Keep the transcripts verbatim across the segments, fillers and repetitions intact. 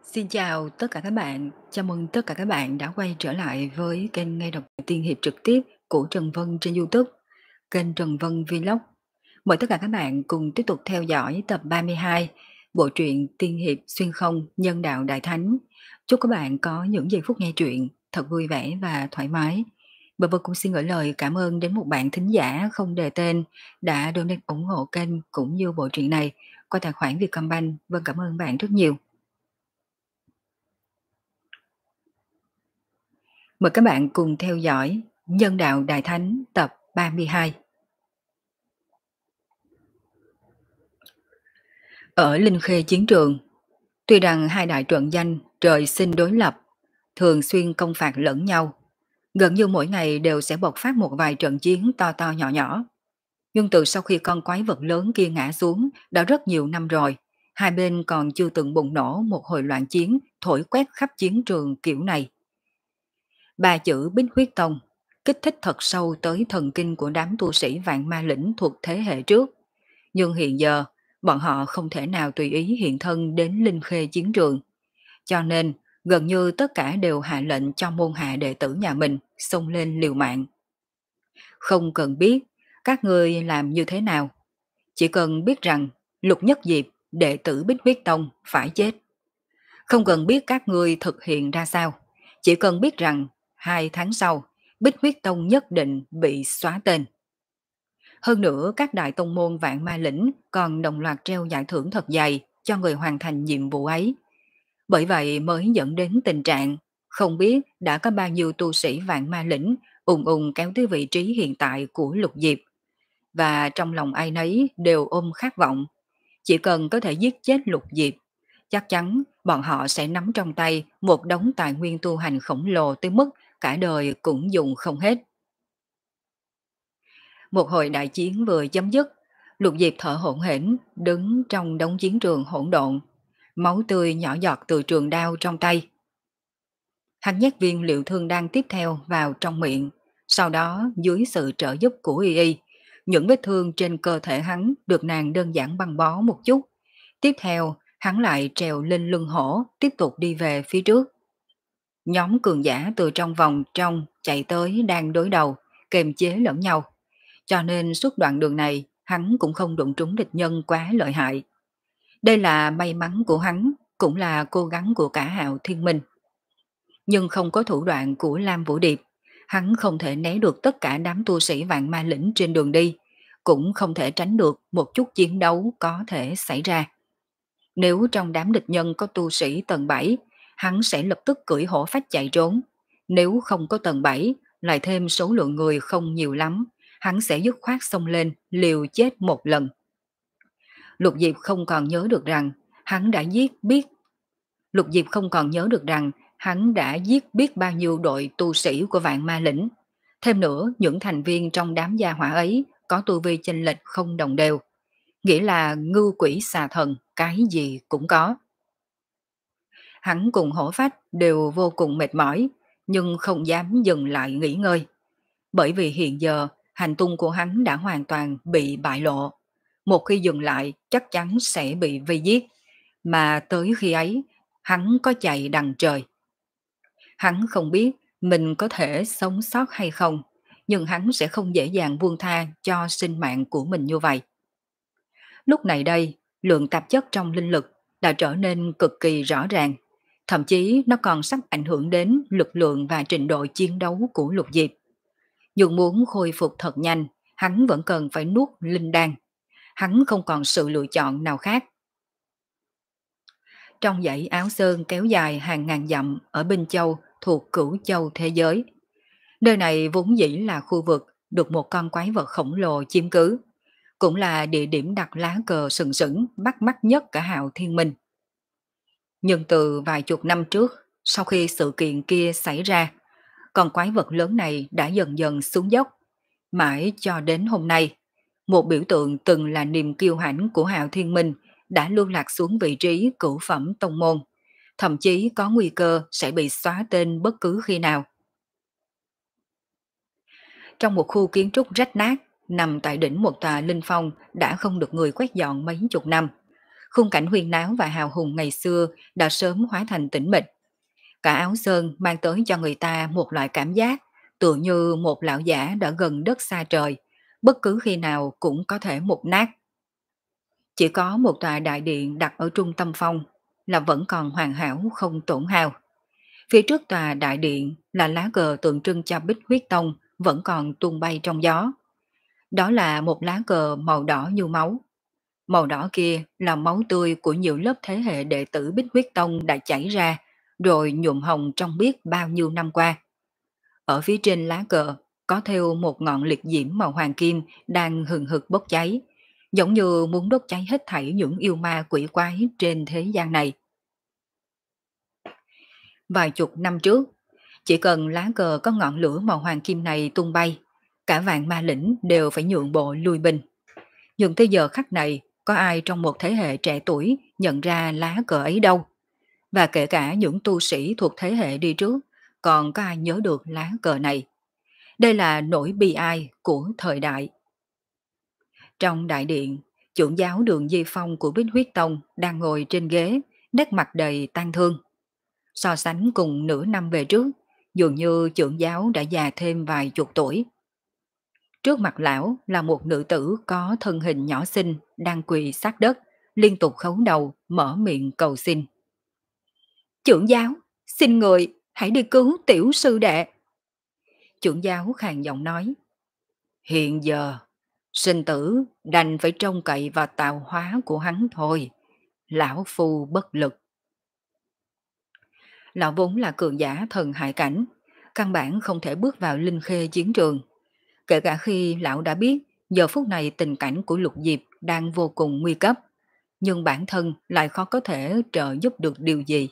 Xin chào tất cả các bạn, chào mừng tất cả các bạn đã quay trở lại với kênh nghe đọc tiên hiệp trực tiếp của Trần Vân trên YouTube, kênh Trần Vân Vlog. Mời tất cả các bạn cùng tiếp tục theo dõi tập ba mươi hai, bộ truyện tiên hiệp xuyên không nhân đạo đại thánh. Chúc các bạn có những giây phút nghe truyện thật vui vẻ và thoải mái. Và Vân cũng xin gửi lời cảm ơn đến một bạn thính giả không đề tên đã donate ủng hộ kênh cũng như bộ truyện này qua tài khoản Vietcombank. Vân cảm ơn bạn rất nhiều. Mời các bạn cùng theo dõi Nhân đạo Đại Thánh tập ba mươi hai. Ở Linh Khê chiến trường, tuy rằng hai đại trận danh trời sinh đối lập, thường xuyên công phạt lẫn nhau, gần như mỗi ngày đều sẽ bộc phát một vài trận chiến to to nhỏ nhỏ. Nhưng từ sau khi con quái vật lớn kia ngã xuống đã rất nhiều năm rồi, hai bên còn chưa từng bùng nổ một hồi loạn chiến thổi quét khắp chiến trường kiểu này. Ba chữ Bích Huyết Tông kích thích thật sâu tới thần kinh của đám tu sĩ vạn ma lĩnh thuộc thế hệ trước. Nhưng hiện giờ, bọn họ không thể nào tùy ý hiện thân đến Linh Khê chiến trường. Cho nên, gần như tất cả đều hạ lệnh cho môn hạ đệ tử nhà mình xông lên liều mạng. Không cần biết các ngươi làm như thế nào, chỉ cần biết rằng Lục Nhất Diệp, đệ tử Bích Huyết Tông phải chết. Không cần biết các ngươi thực hiện ra sao, chỉ cần biết rằng hai tháng sau, Bích Huyết Tông nhất định bị xóa tên. Hơn nữa, các đại tông môn vạn ma lĩnh còn đồng loạt treo giải thưởng thật dày cho người hoàn thành nhiệm vụ ấy. Bởi vậy mới dẫn đến tình trạng không biết đã có bao nhiêu tu sĩ vạn ma lĩnh ùng ùng kéo tới vị trí hiện tại của Lục Diệp. Và trong lòng ai nấy đều ôm khát vọng. Chỉ cần có thể giết chết Lục Diệp, chắc chắn bọn họ sẽ nắm trong tay một đống tài nguyên tu hành khổng lồ tới mức cả đời cũng dùng không hết. Một hồi đại chiến vừa chấm dứt, Lục Diệp thở hổn hển đứng trong đống chiến trường hỗn độn, máu tươi nhỏ giọt từ trường đao trong tay. Hắn nhét viên liệu thương đan tiếp theo vào trong miệng, sau đó dưới sự trợ giúp của Y Y, những vết thương trên cơ thể hắn được nàng đơn giản băng bó một chút. Tiếp theo, hắn lại trèo lên lưng hổ, tiếp tục đi về phía trước. Nhóm cường giả từ trong vòng trong chạy tới đang đối đầu, kềm chế lẫn nhau. Cho nên suốt đoạn đường này, hắn cũng không đụng trúng địch nhân quá lợi hại. Đây là may mắn của hắn, cũng là cố gắng của cả Hạo Thiên Minh. Nhưng không có thủ đoạn của Lam Vũ Điệp, hắn không thể né được tất cả đám tu sĩ vạn ma lĩnh trên đường đi, cũng không thể tránh được một chút chiến đấu có thể xảy ra. Nếu trong đám địch nhân có tu sĩ tầng bảy, hắn sẽ lập tức cưỡi hổ phách chạy trốn. Nếu không có tầng bảy, lại thêm số lượng người không nhiều lắm, hắn sẽ dứt khoát xông lên, liều chết một lần. Lục Diệp không còn nhớ được rằng hắn đã giết biết. Lục Diệp không còn nhớ được rằng hắn đã giết biết bao nhiêu đội tu sĩ của vạn ma lĩnh. Thêm nữa, những thành viên trong đám gia hỏa ấy có tu vi chênh lệch không đồng đều. Nghĩa là ngưu quỷ xà thần, cái gì cũng có. Hắn cùng hổ phách đều vô cùng mệt mỏi, nhưng không dám dừng lại nghỉ ngơi. Bởi vì hiện giờ, hành tung của hắn đã hoàn toàn bị bại lộ. Một khi dừng lại, chắc chắn sẽ bị vây giết. Mà tới khi ấy, hắn có chạy đằng trời. Hắn không biết mình có thể sống sót hay không, nhưng hắn sẽ không dễ dàng buông tha cho sinh mạng của mình như vậy. Lúc này đây, lượng tạp chất trong linh lực đã trở nên cực kỳ rõ ràng. Thậm chí nó còn sắp ảnh hưởng đến lực lượng và trình độ chiến đấu của Lục Diệp. Nhưng muốn khôi phục thật nhanh, hắn vẫn cần phải nuốt linh đan. Hắn không còn sự lựa chọn nào khác. Trong dãy áo sơn kéo dài hàng ngàn dặm ở Binh Châu thuộc Cửu Châu thế giới. Nơi này vốn dĩ là khu vực được một con quái vật khổng lồ chiếm cứ. Cũng là địa điểm đặt lá cờ sừng sững bắt mắt nhất cả Hạo Thiên Minh. Nhưng từ vài chục năm trước, sau khi sự kiện kia xảy ra, con quái vật lớn này đã dần dần xuống dốc. Mãi cho đến hôm nay, một biểu tượng từng là niềm kiêu hãnh của Hạo Thiên Minh đã lưu lạc xuống vị trí cửu phẩm tông môn, thậm chí có nguy cơ sẽ bị xóa tên bất cứ khi nào. Trong một khu kiến trúc rách nát, nằm tại đỉnh một tòa linh phong đã không được người quét dọn mấy chục năm, Khung cảnh huyền náo và hào hùng ngày xưa đã sớm hóa thành tĩnh mịch. Cả áo sơn mang tới cho người ta một loại cảm giác tựa như một lão giả đã gần đất xa trời, bất cứ khi nào cũng có thể mục nát. Chỉ có một tòa đại điện đặt ở trung tâm phong là vẫn còn hoàn hảo không tổn hao. Phía trước tòa đại điện là lá cờ tượng trưng cho Bích Huyết Tông vẫn còn tung bay trong gió. Đó là một lá cờ màu đỏ như máu. Màu đỏ kia là máu tươi của nhiều lớp thế hệ đệ tử Bích Huyết Tông đã chảy ra, rồi nhuộm hồng trong biết bao nhiêu năm qua. Ở phía trên lá cờ có thêu một ngọn liệt diễm màu hoàng kim đang hừng hực bốc cháy, giống như muốn đốt cháy hết thảy những yêu ma quỷ quái trên thế gian này. Vài chục năm trước, chỉ cần lá cờ có ngọn lửa màu hoàng kim này tung bay, cả vạn ma lĩnh đều phải nhượng bộ lui binh. Nhưng tới giờ khắc này, có ai trong một thế hệ trẻ tuổi nhận ra lá cờ ấy đâu? Và kể cả những tu sĩ thuộc thế hệ đi trước, còn có ai nhớ được lá cờ này? Đây là nỗi bi ai của thời đại. Trong đại điện, trưởng giáo Đường Di Phong của Bích Huyết Tông đang ngồi trên ghế, nét mặt đầy tang thương. So sánh cùng nửa năm về trước, dường như trưởng giáo đã già thêm vài chục tuổi. Trước mặt lão là một nữ tử có thân hình nhỏ xinh đang quỳ sát đất, liên tục khấu đầu, mở miệng cầu xin. Trưởng giáo, xin người, hãy đi cứu tiểu sư đệ. Trưởng giáo khàn giọng nói. Hiện giờ, sinh tử đành phải trông cậy vào tạo hóa của hắn thôi. Lão phu bất lực. Lão vốn là cường giả thần hải cảnh, căn bản không thể bước vào linh khê chiến trường. Kể cả khi lão đã biết giờ phút này tình cảnh của Lục Diệp đang vô cùng nguy cấp, nhưng bản thân lại khó có thể trợ giúp được điều gì.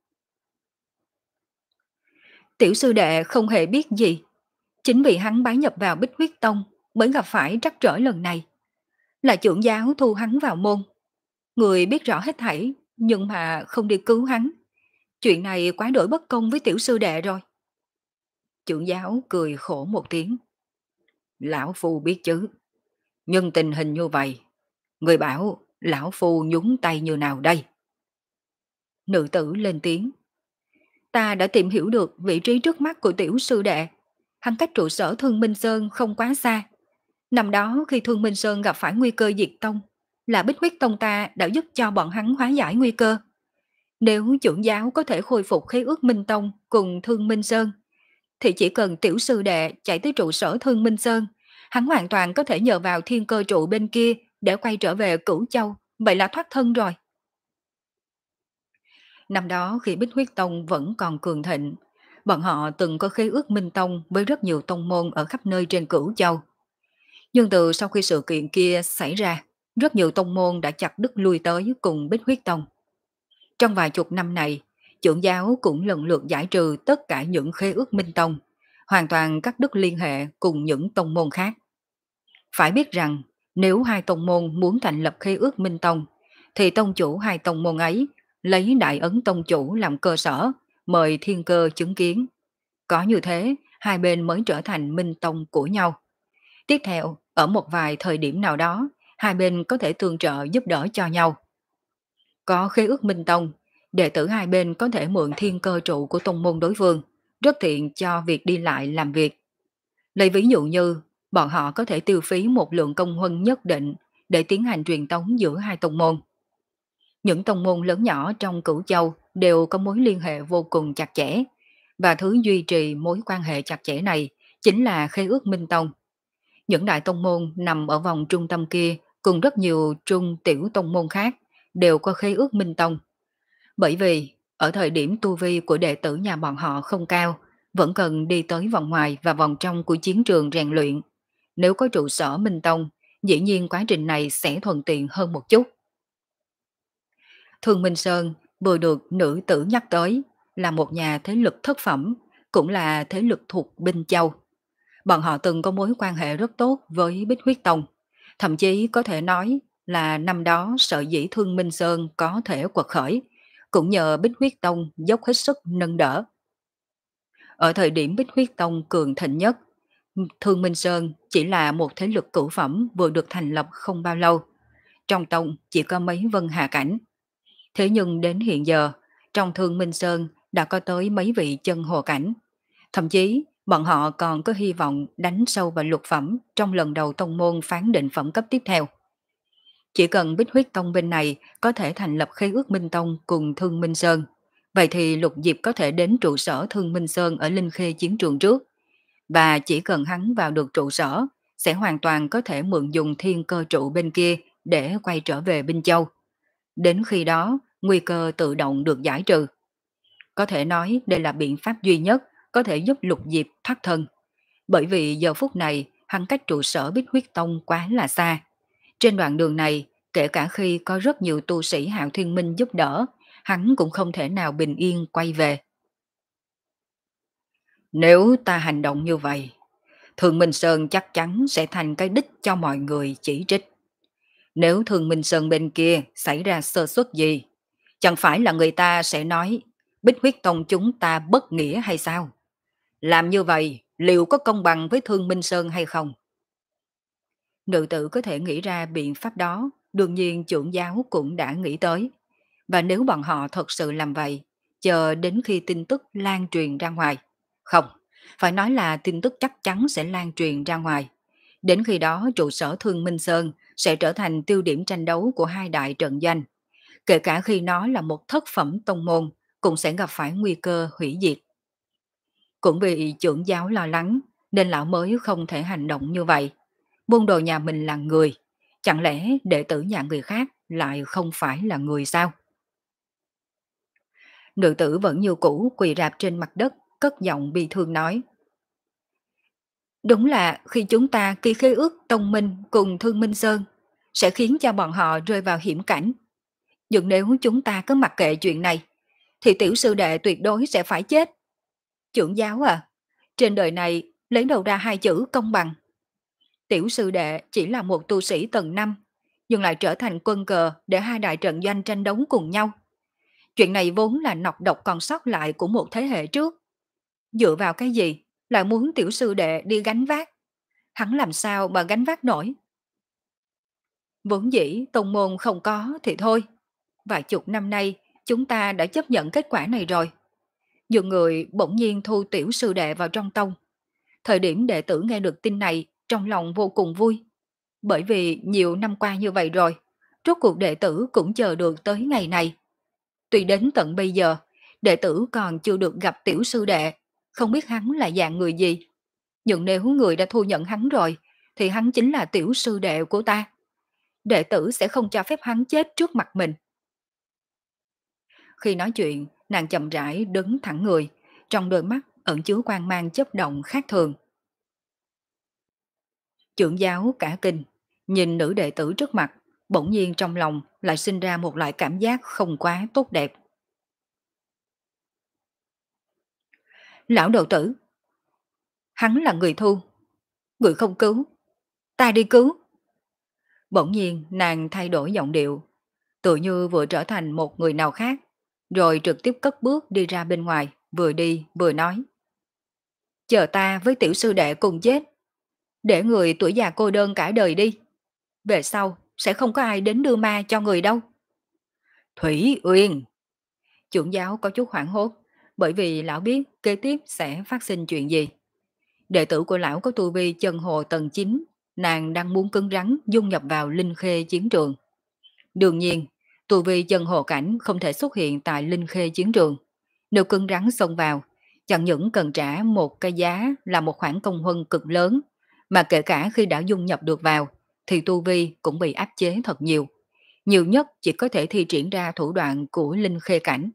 Tiểu sư đệ không hề biết gì, chính vì hắn bái nhập vào Bích Huyết Tông mới gặp phải trắc trở lần này. Là trưởng giáo thu hắn vào môn, người biết rõ hết thảy nhưng mà không đi cứu hắn. Chuyện này quá đổi bất công với tiểu sư đệ rồi. Trưởng giáo cười khổ một tiếng. Lão phu biết chứ, nhưng tình hình như vậy, người bảo lão phu nhúng tay như nào đây? Nữ tử lên tiếng. Ta đã tìm hiểu được vị trí trước mắt của tiểu sư đệ. Hắn cách trụ sở Thương Minh Sơn không quá xa. Năm đó khi Thương Minh Sơn gặp phải nguy cơ diệt tông, là Bích Huyết Tông ta đã giúp cho bọn hắn hóa giải nguy cơ. Nếu trưởng giáo có thể khôi phục khế ước Minh Tông cùng Thương Minh Sơn, thì chỉ cần tiểu sư đệ chạy tới trụ sở Thương Minh Sơn, hắn hoàn toàn có thể nhờ vào thiên cơ trụ bên kia để quay trở về Cửu Châu, vậy là thoát thân rồi. Năm đó khi Bích Huyết Tông vẫn còn cường thịnh, bọn họ từng có khế ước Minh Tông với rất nhiều tông môn ở khắp nơi trên Cửu Châu. Nhưng từ sau khi sự kiện kia xảy ra, rất nhiều tông môn đã chặt đứt lui tới cùng Bích Huyết Tông. Trong vài chục năm này, trưởng giáo cũng lần lượt giải trừ tất cả những khế ước Minh Tông, hoàn toàn cắt đứt liên hệ cùng những tông môn khác. Phải biết rằng, nếu hai tông môn muốn thành lập khế ước Minh Tông, thì tông chủ hai tông môn ấy lấy Đại Ấn tông chủ làm cơ sở, mời thiên cơ chứng kiến. Có như thế, hai bên mới trở thành Minh Tông của nhau. Tiếp theo, ở một vài thời điểm nào đó, hai bên có thể tương trợ giúp đỡ cho nhau. Có khế ước Minh Tông, đệ tử hai bên có thể mượn thiên cơ trụ của tông môn đối phương, rất tiện cho việc đi lại làm việc. Lấy ví dụ như, bọn họ có thể tiêu phí một lượng công huân nhất định để tiến hành truyền tống giữa hai tông môn. Những tông môn lớn nhỏ trong Cửu Châu đều có mối liên hệ vô cùng chặt chẽ, và thứ duy trì mối quan hệ chặt chẽ này chính là khế ước Minh Tông. Những đại tông môn nằm ở vòng trung tâm kia cùng rất nhiều trung tiểu tông môn khác đều có khế ước Minh Tông. Bởi vì ở thời điểm tu vi của đệ tử nhà bọn họ không cao, vẫn cần đi tới vòng ngoài và vòng trong của chiến trường rèn luyện. Nếu có trụ sở Minh Tông, dĩ nhiên quá trình này sẽ thuận tiện hơn một chút. Thương Minh Sơn vừa được nữ tử nhắc tới là một nhà thế lực thất phẩm, cũng là thế lực thuộc Binh Châu. Bọn họ từng có mối quan hệ rất tốt với Bích Huyết Tông, thậm chí có thể nói là năm đó sở dĩ Thương Minh Sơn có thể quật khởi, cũng nhờ Bích Huyết Tông dốc hết sức nâng đỡ. Ở thời điểm Bích Huyết Tông cường thịnh nhất, Thương Minh Sơn chỉ là một thế lực cửu phẩm vừa được thành lập không bao lâu. trong tông chỉ có mấy vân hà cảnh. Thế nhưng đến hiện giờ, trong Thương Minh Sơn đã có tới mấy vị chân hồ cảnh. Thậm chí, bọn họ còn có hy vọng đánh sâu vào lục phẩm trong lần đầu tông môn phán định phẩm cấp tiếp theo. Chỉ cần Bích Huyết Tông bên này có thể thành lập khế ước Minh Tông cùng Thương Minh Sơn, vậy thì Lục Diệp có thể đến trụ sở Thương Minh Sơn ở Linh Khê chiến trường trước. Và chỉ cần hắn vào được trụ sở, sẽ hoàn toàn có thể mượn dùng thiên cơ trụ bên kia để quay trở về Binh Châu. Đến khi đó, nguy cơ tự động được giải trừ. Có thể nói đây là biện pháp duy nhất có thể giúp Lục Diệp thoát thân. Bởi vì giờ phút này, hắn cách trụ sở Bích Huyết Tông quá là xa. Trên đoạn đường này, kể cả khi có rất nhiều tu sĩ Hạo Thiên Minh giúp đỡ, hắn cũng không thể nào bình yên quay về. Nếu ta hành động như vậy, Thương Minh Sơn chắc chắn sẽ thành cái đích cho mọi người chỉ trích. Nếu Thương Minh Sơn bên kia xảy ra sơ suất gì, chẳng phải là người ta sẽ nói Bích Huyết Tông chúng ta bất nghĩa hay sao? Làm như vậy, liệu có công bằng với Thương Minh Sơn hay không? Nữ tử có thể nghĩ ra biện pháp đó, đương nhiên trưởng giáo cũng đã nghĩ tới. Và nếu bọn họ thật sự làm vậy, chờ đến khi tin tức lan truyền ra ngoài. Không, phải nói là tin tức chắc chắn sẽ lan truyền ra ngoài. Đến khi đó trụ sở Thương Minh Sơn sẽ trở thành tiêu điểm tranh đấu của hai đại trận doanh. Kể cả khi nó là một thất phẩm tông môn, cũng sẽ gặp phải nguy cơ hủy diệt. Cũng vì trưởng giáo lo lắng, nên lão mới không thể hành động như vậy. Môn đồ nhà mình là người, chẳng lẽ đệ tử nhà người khác lại không phải là người sao? Nữ tử vẫn như cũ quỳ rạp trên mặt đất, cất giọng bi thương nói. Đúng là khi chúng ta ký khế ước tông minh cùng Thương Minh Sơn, sẽ khiến cho bọn họ rơi vào hiểm cảnh. Nhưng nếu chúng ta cứ mặc kệ chuyện này, thì tiểu sư đệ tuyệt đối sẽ phải chết. Trưởng giáo à, trên đời này lấy đầu ra hai chữ công bằng. Tiểu sư đệ chỉ là một tu sĩ tầng năm, nhưng lại trở thành quân cờ để hai đại trận doanh tranh đấu cùng nhau. Chuyện này vốn là nọc độc còn sót lại của một thế hệ trước. Dựa vào cái gì lại muốn tiểu sư đệ đi gánh vác? Hắn làm sao mà gánh vác nổi? Vốn dĩ tông môn không có thì thôi. Vài chục năm nay chúng ta đã chấp nhận kết quả này rồi. Nhiều người bỗng nhiên thu tiểu sư đệ vào trong tông. Thời điểm đệ tử nghe được tin này trong lòng vô cùng vui. Bởi vì nhiều năm qua như vậy rồi, rốt cuộc đệ tử cũng chờ được tới ngày này. Tuy đến tận bây giờ, đệ tử còn chưa được gặp tiểu sư đệ, không biết hắn là dạng người gì. Nhưng nếu người đã thu nhận hắn rồi, thì hắn chính là tiểu sư đệ của ta. Đệ tử sẽ không cho phép hắn chết trước mặt mình. Khi nói chuyện, nàng chậm rãi đứng thẳng người, trong đôi mắt ẩn chứa quang mang chớp động khác thường. Trưởng giáo cả kinh, nhìn nữ đệ tử trước mặt, bỗng nhiên trong lòng lại sinh ra một loại cảm giác không quá tốt đẹp. Lão đầu tử, hắn là người thu, người không cứu, ta đi cứu. Bỗng nhiên nàng thay đổi giọng điệu, tự như vừa trở thành một người nào khác, rồi trực tiếp cất bước đi ra bên ngoài, vừa đi vừa nói. Chờ ta với tiểu sư đệ cùng chết, để người tuổi già cô đơn cả đời đi. Về sau sẽ không có ai đến đưa ma cho người đâu. Thủy Uyên! Trưởng giáo có chút hoảng hốt, bởi vì lão biết kế tiếp sẽ phát sinh chuyện gì. Đệ tử của lão có tu vi chân hồ tầng chín, nàng đang muốn cứng rắn dung nhập vào linh khê chiến trường. Đương nhiên, tu vi chân hồ cảnh không thể xuất hiện tại linh khê chiến trường. Nếu cứng rắn xông vào, chẳng những cần trả một cái giá là một khoản công huân cực lớn, mà kể cả khi đã dung nhập được vào, thì tu vi cũng bị áp chế thật nhiều. Nhiều nhất chỉ có thể thi triển ra thủ đoạn của linh khê cảnh.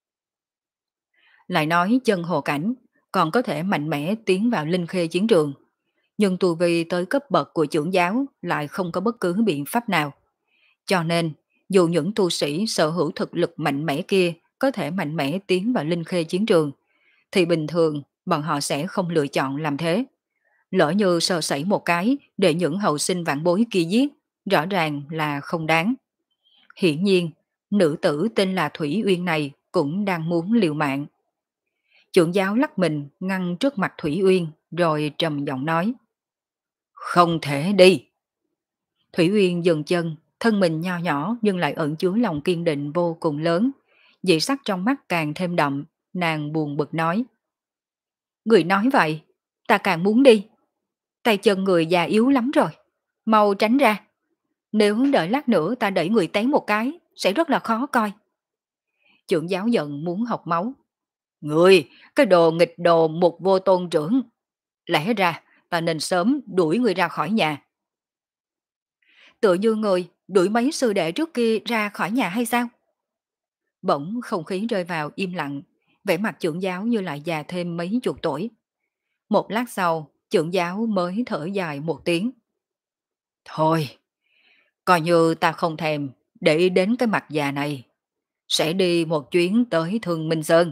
Lại nói chân hồ cảnh, còn có thể mạnh mẽ tiến vào linh khê chiến trường. Nhưng tu vi tới cấp bậc của trưởng giáo lại không có bất cứ biện pháp nào. Cho nên, dù những tu sĩ sở hữu thực lực mạnh mẽ kia có thể mạnh mẽ tiến vào linh khê chiến trường, thì bình thường bọn họ sẽ không lựa chọn làm thế. Lỡ như sơ sẩy một cái để những hậu sinh vạn bối kia giết, rõ ràng là không đáng. Hiển nhiên, nữ tử tên là Thủy Uyên này cũng đang muốn liều mạng. Trưởng giáo lắc mình ngăn trước mặt Thủy Uyên rồi trầm giọng nói. Không thể đi. Thủy Uyên dừng chân, Thân mình nho nhỏ nhưng lại ẩn chứa lòng kiên định vô cùng lớn. Dị sắc trong mắt càng thêm đậm, nàng buồn bực nói. Người nói vậy, ta càng muốn đi. Tay chân người già yếu lắm rồi. Mau tránh ra. Nếu đợi lát nữa ta đẩy người té một cái, sẽ rất là khó coi. Trưởng giáo giận muốn học máu. Người, cái đồ nghịch đồ một vô tôn trưởng. Lẽ ra, ta nên sớm đuổi người ra khỏi nhà. Tựa như người đuổi mấy sư đệ trước kia ra khỏi nhà hay sao? Bỗng không khí rơi vào im lặng, vẻ mặt trưởng giáo như lại già thêm mấy chục tuổi. Một lát sau, trưởng giáo mới thở dài một tiếng. Thôi, coi như ta không thèm để ý đến cái mặt già này. Sẽ đi một chuyến tới Thương Minh Sơn.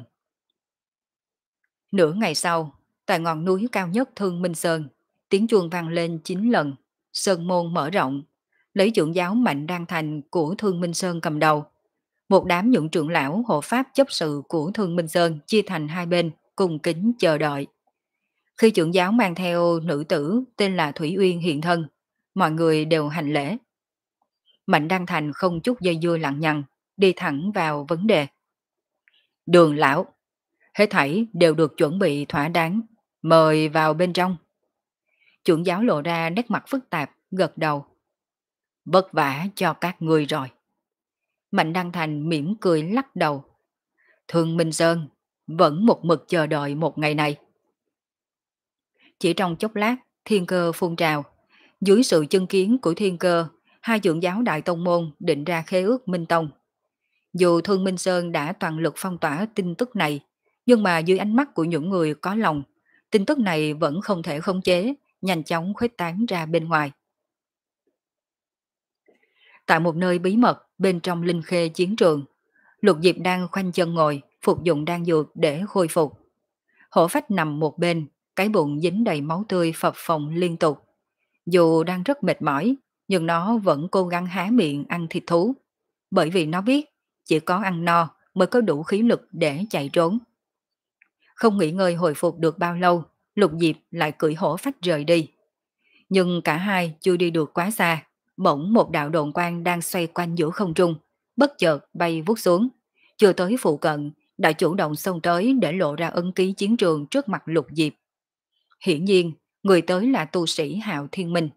Nửa ngày sau, tại ngọn núi cao nhất Thương Minh Sơn, tiếng chuông vang lên chín lần, sơn môn mở rộng, lấy trưởng giáo Mạnh Đan Thành của Thương Minh Sơn cầm đầu. Một đám những trưởng lão hộ pháp chấp sự của Thương Minh Sơn chia thành hai bên, cùng kính chờ đợi. Khi trưởng giáo mang theo nữ tử tên là Thủy Uyên hiện thân, mọi người đều hành lễ. Mạnh Đăng Thành không chút dây dưa lặng nhằng, đi thẳng vào vấn đề. Đường lão, hết thảy đều được chuẩn bị thỏa đáng, mời vào bên trong. Trưởng giáo lộ ra nét mặt phức tạp, gật đầu. Vất vả cho các ngươi rồi. Mạnh Đăng Thành mỉm cười lắc đầu. Thương Minh Sơn vẫn một mực chờ đợi một ngày này. Chỉ trong chốc lát, thiên cơ phun trào. Dưới sự chứng kiến của thiên cơ, hai trưởng giáo đại tông môn định ra khế ước Minh Tông. Dù Thương Minh Sơn đã toàn lực phong tỏa tin tức này, nhưng mà dưới ánh mắt của những người có lòng, tin tức này vẫn không thể khống chế, nhanh chóng khuếch tán ra bên ngoài. Tại một nơi bí mật bên trong linh khê chiến trường, Lục Diệp đang khoanh chân ngồi, phục dụng đan dược để khôi phục. Hổ Phách nằm một bên, cái bụng dính đầy máu tươi phập phồng liên tục. Dù đang rất mệt mỏi, nhưng nó vẫn cố gắng há miệng ăn thịt thú. Bởi vì nó biết, chỉ có ăn no mới có đủ khí lực để chạy trốn. Không nghỉ ngơi hồi phục được bao lâu, Lục Diệp lại cưỡi Hổ Phách rời đi. Nhưng cả hai chưa đi được quá xa, bỗng một đạo độn quang đang xoay quanh giữa không trung, bất chợt bay vút xuống. Chưa tới phụ cận, đã chủ động xông tới để lộ ra ấn ký chiến trường trước mặt Lục Diệp. Hiển nhiên, người tới là tu sĩ Hạo Thiên Minh.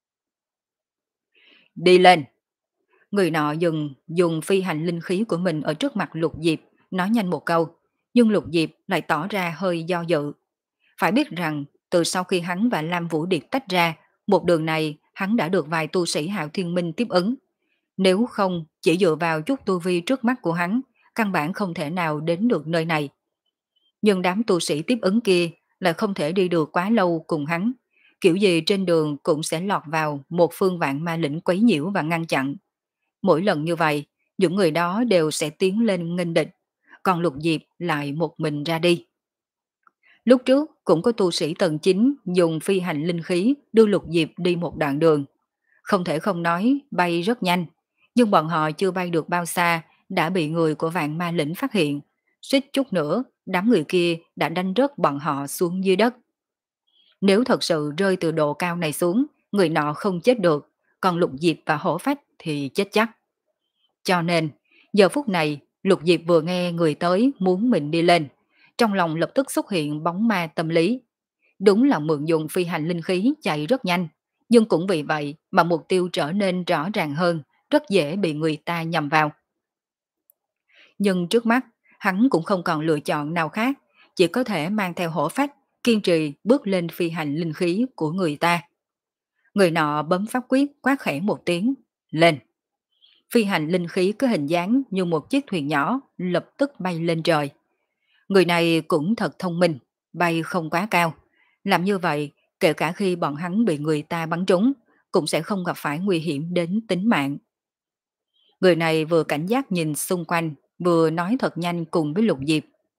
Đi lên! Người nọ dừng dùng phi hành linh khí của mình ở trước mặt Lục Diệp, nói nhanh một câu, nhưng Lục Diệp lại tỏ ra hơi do dự. Phải biết rằng, từ sau khi hắn và Lam Vũ Điệp tách ra, một đường này hắn đã được vài tu sĩ Hạo Thiên Minh tiếp ứng. Nếu không, chỉ dựa vào chút tu vi trước mắt của hắn, căn bản không thể nào đến được nơi này. Nhưng đám tu sĩ tiếp ứng kia lại không thể đi được quá lâu cùng hắn. Kiểu gì trên đường cũng sẽ lọt vào một phương vạn ma lĩnh quấy nhiễu và ngăn chặn. Mỗi lần như vậy, những người đó đều sẽ tiến lên nghênh địch, còn Lục Diệp lại một mình ra đi. Lúc trước cũng có tu sĩ tầng chín dùng phi hành linh khí đưa Lục Diệp đi một đoạn đường. Không thể không nói bay rất nhanh, nhưng bọn họ chưa bay được bao xa đã bị người của vạn ma lĩnh phát hiện. Suýt chút nữa, đám người kia đã đánh rớt bọn họ xuống dưới đất. Nếu thật sự rơi từ độ cao này xuống, người nọ không chết được, còn Lục Diệp và Hổ Phách thì chết chắc. Cho nên, giờ phút này, Lục Diệp vừa nghe người tới muốn mình đi lên, trong lòng lập tức xuất hiện bóng ma tâm lý. Đúng là mượn dùng phi hành linh khí chạy rất nhanh, nhưng cũng vì vậy mà mục tiêu trở nên rõ ràng hơn, rất dễ bị người ta nhầm vào. Nhưng trước mắt, hắn cũng không còn lựa chọn nào khác, chỉ có thể mang theo Hổ Phách, kiên trì bước lên phi hành linh khí của người ta. Người nọ bấm pháp quyết quát khẽ một tiếng, lên. Phi hành linh khí có hình dáng như một chiếc thuyền nhỏ lập tức bay lên trời. Người này cũng thật thông minh, bay không quá cao. Làm như vậy, kể cả khi bọn hắn bị người ta bắn trúng, cũng sẽ không gặp phải nguy hiểm đến tính mạng. Người này vừa cảnh giác nhìn xung quanh, vừa nói thật nhanh cùng với Lục Diệp.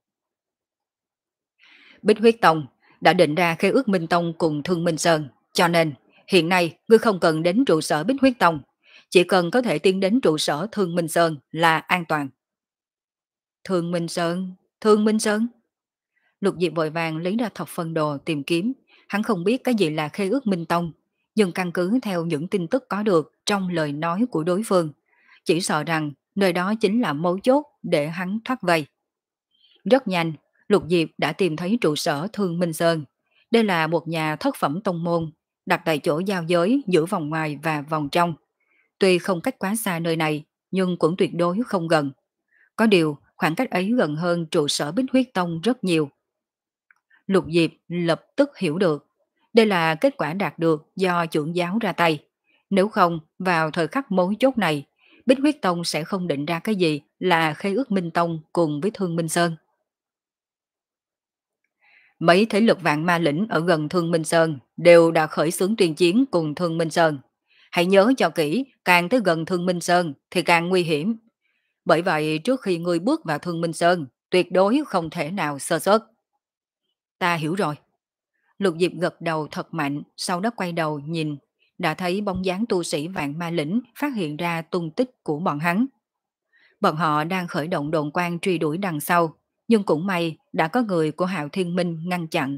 Bích Huyết Tông đã định ra khế ước Minh Tông cùng Thương Minh Sơn, cho nên hiện nay ngươi không cần đến trụ sở Bích Huyết Tông, chỉ cần có thể tiến đến trụ sở Thương Minh Sơn là an toàn. Thương Minh Sơn, Thương Minh Sơn. Lục Diệp vội vàng lấy ra thập phân đồ tìm kiếm, hắn không biết cái gì là khế ước Minh Tông, nhưng căn cứ theo những tin tức có được trong lời nói của đối phương, chỉ sợ rằng nơi đó chính là mấu chốt để hắn thoát vây. Rất nhanh, Lục Diệp đã tìm thấy trụ sở Thương Minh Sơn. Đây là một nhà thất phẩm tông môn, đặt tại chỗ giao giới giữa vòng ngoài và vòng trong. Tuy không cách quá xa nơi này, nhưng cũng tuyệt đối không gần. Có điều, khoảng cách ấy gần hơn trụ sở Bích Huyết Tông rất nhiều. Lục Diệp lập tức hiểu được. Đây là kết quả đạt được do trưởng giáo ra tay. Nếu không, vào thời khắc mấu chốt này, Bích Huyết Tông sẽ không định ra cái gì là Khế ước Minh Tông cùng với Thương Minh Sơn. Mấy thế lực vạn ma lĩnh ở gần Thương Minh Sơn đều đã khởi xướng tuyên chiến cùng Thương Minh Sơn. Hãy nhớ cho kỹ, càng tới gần Thương Minh Sơn thì càng nguy hiểm. Bởi vậy trước khi ngươi bước vào Thương Minh Sơn, tuyệt đối không thể nào sơ suất. Ta hiểu rồi. Lục Diệp gật đầu thật mạnh, sau đó quay đầu nhìn, đã thấy bóng dáng tu sĩ vạn ma lĩnh phát hiện ra tung tích của bọn hắn. Bọn họ đang khởi động đồn quan truy đuổi đằng sau, nhưng cũng may đã có người của Hạo Thiên Minh ngăn chặn.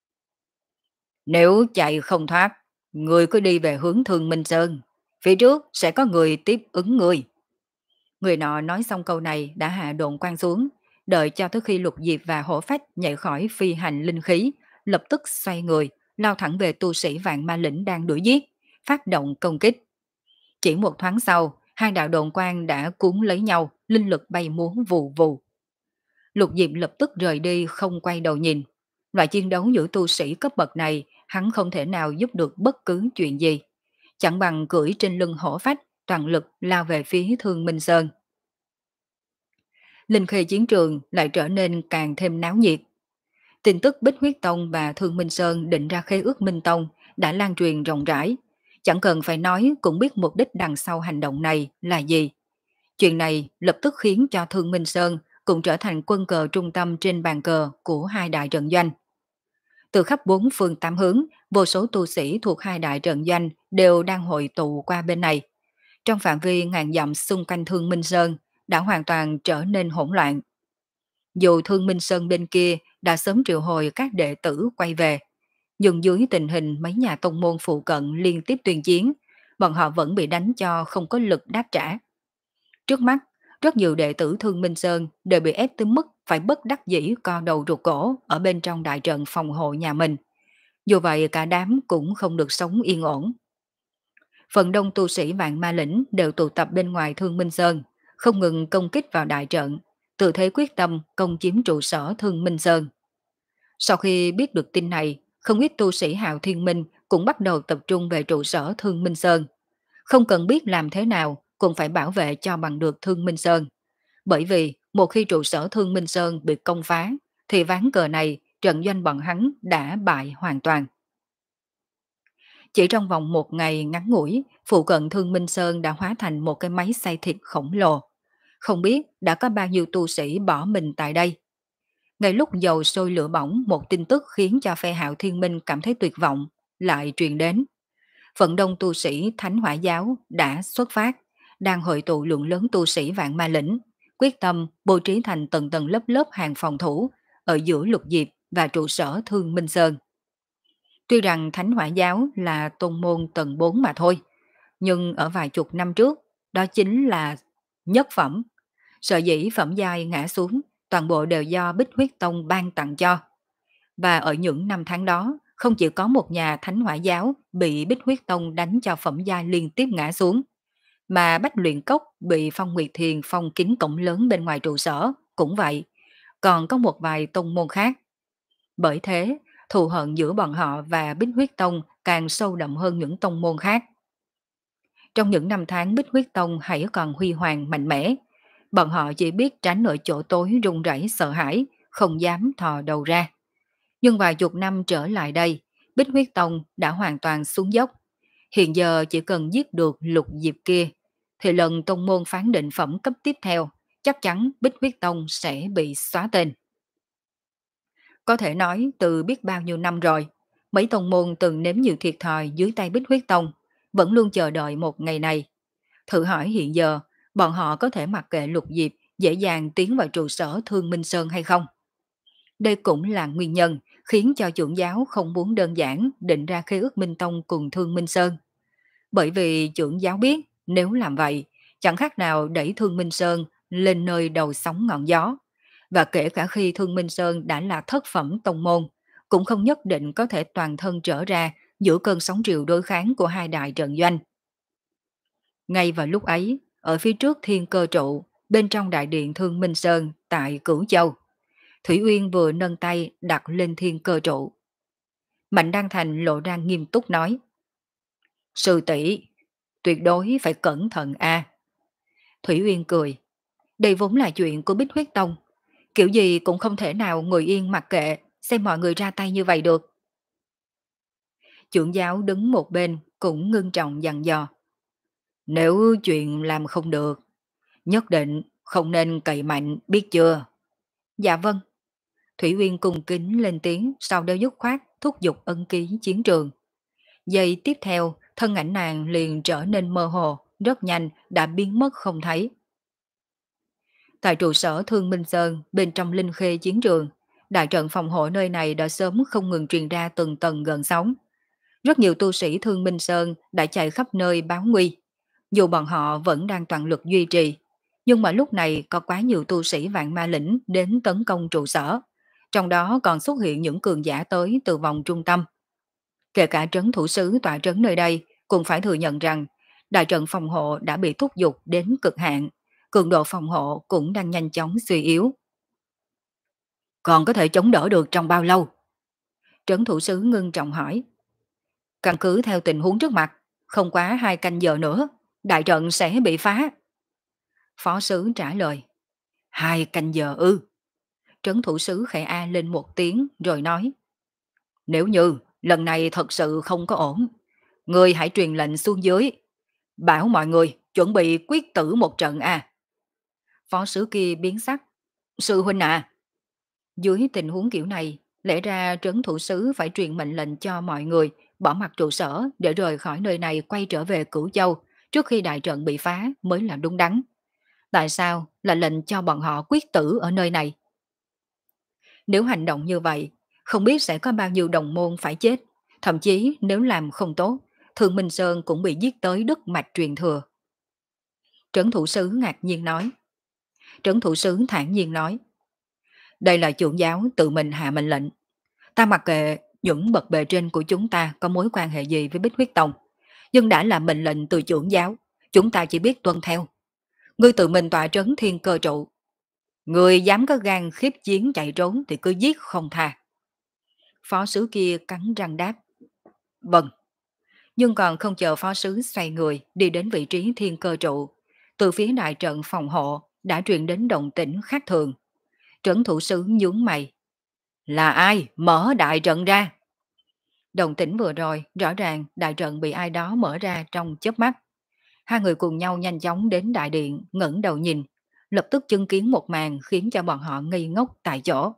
Nếu chạy không thoát, người cứ đi về hướng Thương Minh Sơn, phía trước sẽ có người tiếp ứng người. Người nọ nói xong câu này đã hạ đồn quan xuống, đợi cho tới khi Lục Diệp và Hổ Phách nhảy khỏi phi hành linh khí, lập tức xoay người, lao thẳng về tu sĩ vạn ma lĩnh đang đuổi giết, phát động công kích. Chỉ một thoáng sau, hai đạo đồn quan đã cuốn lấy nhau, linh lực bay múa vù vù. Lục Diệp lập tức rời đi không quay đầu nhìn. Loại chiến đấu giữa tu sĩ cấp bậc này, hắn không thể nào giúp được bất cứ chuyện gì. Chẳng bằng cưỡi trên lưng Hổ Phách, toàn lực lao về phía Thương Minh Sơn. Linh khí chiến trường lại trở nên càng thêm náo nhiệt. Tin tức Bích Huyết Tông và Thương Minh Sơn định ra khế ước Minh Tông đã lan truyền rộng rãi. Chẳng cần phải nói cũng biết mục đích đằng sau hành động này là gì. Chuyện này lập tức khiến cho Thương Minh Sơn cũng trở thành quân cờ trung tâm trên bàn cờ của hai đại trận doanh. Từ khắp bốn phương tám hướng, vô số tu sĩ thuộc hai đại trận doanh đều đang hội tụ qua bên này. Trong phạm vi ngàn dặm xung quanh Thương Minh Sơn đã hoàn toàn trở nên hỗn loạn. Dù Thương Minh Sơn bên kia đã sớm triệu hồi các đệ tử quay về, nhưng dưới tình hình mấy nhà tông môn phụ cận liên tiếp tuyên chiến, bọn họ vẫn bị đánh cho không có lực đáp trả. Trước mắt, rất nhiều đệ tử Thương Minh Sơn đều bị ép tới mức phải bất đắc dĩ co đầu rụt cổ ở bên trong đại trận phòng hộ nhà mình. Dù vậy cả đám cũng không được sống yên ổn. Phần đông tu sĩ vạn ma lĩnh đều tụ tập bên ngoài Thương Minh Sơn, không ngừng công kích vào đại trận, tự thế quyết tâm công chiếm trụ sở Thương Minh Sơn. Sau khi biết được tin này, không ít tu sĩ Hạo Thiên Minh cũng bắt đầu tập trung về trụ sở Thương Minh Sơn. Không cần biết làm thế nào, cũng phải bảo vệ cho bằng được Thương Minh Sơn. Bởi vì một khi trụ sở Thương Minh Sơn bị công phá, thì ván cờ này trận doanh bọn hắn đã bại hoàn toàn. Chỉ trong vòng một ngày ngắn ngủi, phụ cận Thương Minh Sơn đã hóa thành một cái máy xay thịt khổng lồ. Không biết đã có bao nhiêu tu sĩ bỏ mình tại đây. Ngay lúc dầu sôi lửa bỏng, một tin tức khiến cho phe Hạo Thiên Minh cảm thấy tuyệt vọng, lại truyền đến. Phần đông tu sĩ Thánh Hỏa Giáo đã xuất phát, đang hội tụ lượng lớn tu sĩ vạn ma lĩnh, quyết tâm bố trí thành tầng tầng lớp lớp hàng phòng thủ ở giữa Lục Diệp và trụ sở Thương Minh Sơn. Tuy rằng Thánh Hỏa Giáo là tôn môn tầng bốn mà thôi, nhưng ở vài chục năm trước, đó chính là nhất phẩm. Sở dĩ phẩm giai ngã xuống, toàn bộ đều do Bích Huyết Tông ban tặng cho. Và ở những năm tháng đó, không chỉ có một nhà Thánh Hỏa Giáo bị Bích Huyết Tông đánh cho phẩm giai liên tiếp ngã xuống, mà Bách Luyện Cốc bị Phong Nguyệt Thiền phong kín cổng lớn bên ngoài trụ sở, cũng vậy. Còn có một vài tông môn khác. Bởi thế, thù hận giữa bọn họ và Bích Huyết Tông càng sâu đậm hơn những tông môn khác. Trong những năm tháng Bích Huyết Tông hãy còn huy hoàng mạnh mẽ, bọn họ chỉ biết tránh ở chỗ tối run rẩy sợ hãi, không dám thò đầu ra. Nhưng vài chục năm trở lại đây, Bích Huyết Tông đã hoàn toàn xuống dốc. Hiện giờ chỉ cần giết được Lục Diệp kia, thì lần tông môn phán định phẩm cấp tiếp theo, chắc chắn Bích Huyết Tông sẽ bị xóa tên. Có thể nói từ biết bao nhiêu năm rồi, mấy tông môn từng nếm nhiều thiệt thòi dưới tay Bích Huyết Tông, vẫn luôn chờ đợi một ngày này. Thử hỏi hiện giờ, bọn họ có thể mặc kệ Lục Diệp dễ dàng tiến vào trụ sở Thương Minh Sơn hay không? Đây cũng là nguyên nhân khiến cho trưởng giáo không muốn đơn giản định ra khế ước Minh Tông cùng Thương Minh Sơn. Bởi vì trưởng giáo biết nếu làm vậy, chẳng khác nào đẩy Thương Minh Sơn lên nơi đầu sóng ngọn gió. Và kể cả khi Thương Minh Sơn đã là thất phẩm tông môn, cũng không nhất định có thể toàn thân trở ra giữa cơn sóng triều đối kháng của hai đại trận doanh. Ngay vào lúc ấy, ở phía trước thiên cơ trụ, bên trong đại điện Thương Minh Sơn tại Cửu Châu, Thủy Uyên vừa nâng tay đặt lên thiên cơ trụ. Mạnh Đăng Thành lộ ra nghiêm túc nói: Sư tỷ, tuyệt đối phải cẩn thận a. Thủy Uyên cười: Đây vốn là chuyện của Bích Huyết Tông, kiểu gì cũng không thể nào ngồi yên mặc kệ xem mọi người ra tay như vậy được. Trưởng giáo đứng một bên cũng ngưng trọng dặn dò: Nếu chuyện làm không được, nhất định không nên cậy mạnh, biết chưa? Dạ vâng. Thủy Uyên cung kính lên tiếng, sau đó dứt khoát thúc giục ân ký chiến trường. Giây tiếp theo, thân ảnh nàng liền trở nên mơ hồ, rất nhanh đã biến mất không thấy. Tại trụ sở Thương Minh Sơn, bên trong linh khê chiến trường, đại trận phòng hộ nơi này đã sớm không ngừng truyền ra từng tầng gần sóng. Rất nhiều tu sĩ Thương Minh Sơn đã chạy khắp nơi báo nguy. Dù bọn họ vẫn đang toàn lực duy trì, nhưng mà lúc này có quá nhiều tu sĩ Vạn Ma Lĩnh đến tấn công trụ sở. Trong đó còn xuất hiện những cường giả tới từ vòng trung tâm. Kể cả trấn thủ sứ tọa trấn nơi đây cũng phải thừa nhận rằng đại trận phòng hộ đã bị thúc giục đến cực hạn, cường độ phòng hộ cũng đang nhanh chóng suy yếu. Còn có thể chống đỡ được trong bao lâu? Trấn thủ sứ ngưng trọng hỏi. Căn cứ theo tình huống trước mặt, không quá hai canh giờ nữa, đại trận sẽ bị phá. Phó sứ trả lời. Hai canh giờ ư? Trấn thủ sứ khẽ a lên một tiếng rồi nói. Nếu như lần này thật sự không có ổn, người hãy truyền lệnh xuống dưới, bảo mọi người chuẩn bị quyết tử một trận à. Phó sứ kia biến sắc. Sư huynh à. Dưới tình huống kiểu này, lẽ ra trấn thủ sứ phải truyền mệnh lệnh cho mọi người bỏ mặt trụ sở để rời khỏi nơi này quay trở về Cửu Châu trước khi đại trận bị phá mới là đúng đắn. Tại sao là lệnh cho bọn họ quyết tử ở nơi này? Nếu hành động như vậy, không biết sẽ có bao nhiêu đồng môn phải chết, thậm chí nếu làm không tốt, Thương Minh Sơn cũng bị giết tới đất mạch truyền thừa. Trấn thủ sứ ngạc nhiên nói. Trấn thủ sứ thản nhiên nói. Đây là trưởng giáo tự mình hạ mệnh lệnh. Ta mặc kệ những bậc bề trên của chúng ta có mối quan hệ gì với Bích Huyết Tông, nhưng đã là mệnh lệnh từ trưởng giáo, chúng ta chỉ biết tuân theo. Ngươi tự mình tọa trấn thiên cơ trụ. Ngươi dám có gan khiếp chiến chạy trốn thì cứ giết không tha. Phó sứ kia cắn răng đáp. Vâng. Nhưng còn không chờ phó sứ xoay người đi đến vị trí thiên cơ trụ, từ phía đại trận phòng hộ đã truyền đến động tĩnh khác thường. Trấn thủ sứ nhướng mày. Là ai mở đại trận ra? Động tĩnh vừa rồi rõ ràng đại trận bị ai đó mở ra trong chớp mắt. Hai người cùng nhau nhanh chóng đến đại điện, ngẩng đầu nhìn, lập tức chứng kiến một màn khiến cho bọn họ ngây ngốc tại chỗ.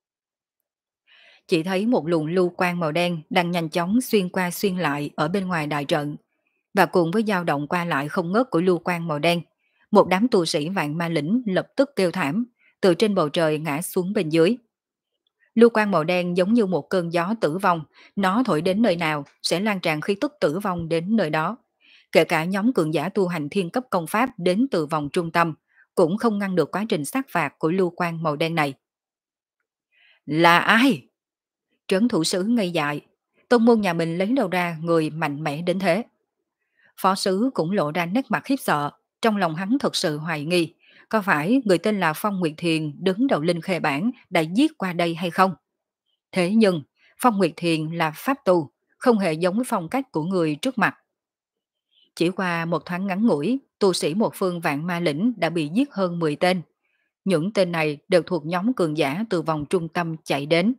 Chỉ thấy một luồng lưu quang màu đen đang nhanh chóng xuyên qua xuyên lại ở bên ngoài đại trận, và cùng với dao động qua lại không ngớt của lưu quang màu đen, một đám tu sĩ Vạn Ma Lĩnh lập tức kêu thảm, từ trên bầu trời ngã xuống bên dưới. Lưu quang màu đen giống như một cơn gió tử vong, nó thổi đến nơi nào sẽ lan tràn khí tức tử vong đến nơi đó. Kể cả nhóm cường giả tu hành thiên cấp công pháp đến từ vòng trung tâm, cũng không ngăn được quá trình sát phạt của lưu quang màu đen này. Là ai? Trấn thủ sứ ngây dại, tông môn nhà mình lấy đâu ra người mạnh mẽ đến thế? Phó sứ cũng lộ ra nét mặt khiếp sợ, trong lòng hắn thật sự hoài nghi, có phải người tên là Phong Nguyệt Thiền đứng đầu linh khê bản đã giết qua đây hay không? Thế nhưng, Phong Nguyệt Thiền là pháp tu, không hề giống với phong cách của người trước mặt. Chỉ qua một thoáng ngắn ngủi, tu sĩ một phương Vạn Ma Lĩnh đã bị giết hơn mười tên. Những tên này đều thuộc nhóm cường giả từ vòng trung tâm chạy đến.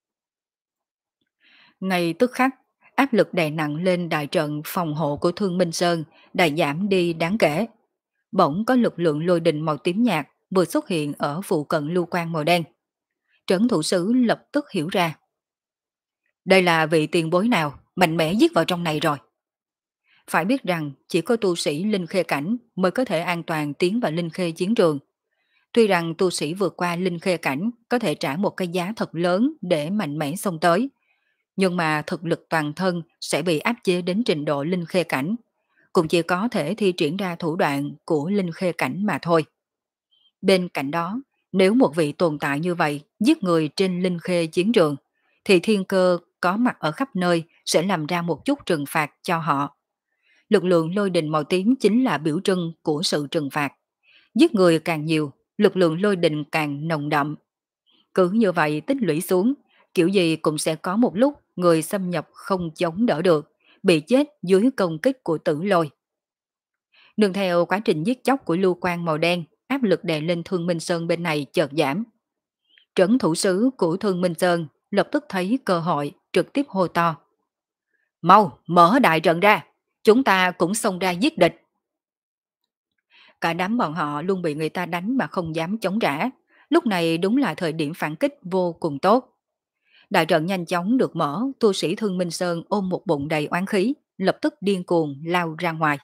Ngay tức khắc, áp lực đè nặng lên đại trận phòng hộ của Thương Minh Sơn đã giảm đi đáng kể. Bỗng có lực lượng lôi đình màu tím nhạt vừa xuất hiện ở phụ cận lưu quang màu đen. Trấn thủ sứ lập tức hiểu ra. Đây là vị tiền bối nào mạnh mẽ giết vào trong này rồi. Phải biết rằng chỉ có tu sĩ linh khê cảnh mới có thể an toàn tiến vào linh khê chiến trường. Tuy rằng tu sĩ vượt qua linh khê cảnh có thể trả một cái giá thật lớn để mạnh mẽ xông tới, nhưng mà thực lực toàn thân sẽ bị áp chế đến trình độ linh khê cảnh. cũng chỉ có thể thi triển ra thủ đoạn của linh khê cảnh mà thôi. Bên cạnh đó, nếu một vị tồn tại như vậy giết người trên linh khê chiến trường, thì thiên cơ có mặt ở khắp nơi sẽ làm ra một chút trừng phạt cho họ. Lực lượng lôi đình màu tím chính là biểu trưng của sự trừng phạt. Giết người càng nhiều, lực lượng lôi đình càng nồng đậm. Cứ như vậy tích lũy xuống, kiểu gì cũng sẽ có một lúc người xâm nhập không chống đỡ được, bị chết dưới công kích của tử lôi. Nương theo quá trình giết chóc của lưu quang màu đen, áp lực đè lên Thương Minh Sơn bên này chợt giảm. Trấn thủ sứ của Thương Minh Sơn lập tức thấy cơ hội, trực tiếp hô to. Mau, mở đại trận ra, chúng ta cũng xông ra giết địch. Cả đám bọn họ luôn bị người ta đánh mà không dám chống trả. Lúc này đúng là thời điểm phản kích vô cùng tốt. Đại trận nhanh chóng được mở, tu sĩ Thương Minh Sơn ôm một bụng đầy oán khí, lập tức điên cuồng lao ra ngoài.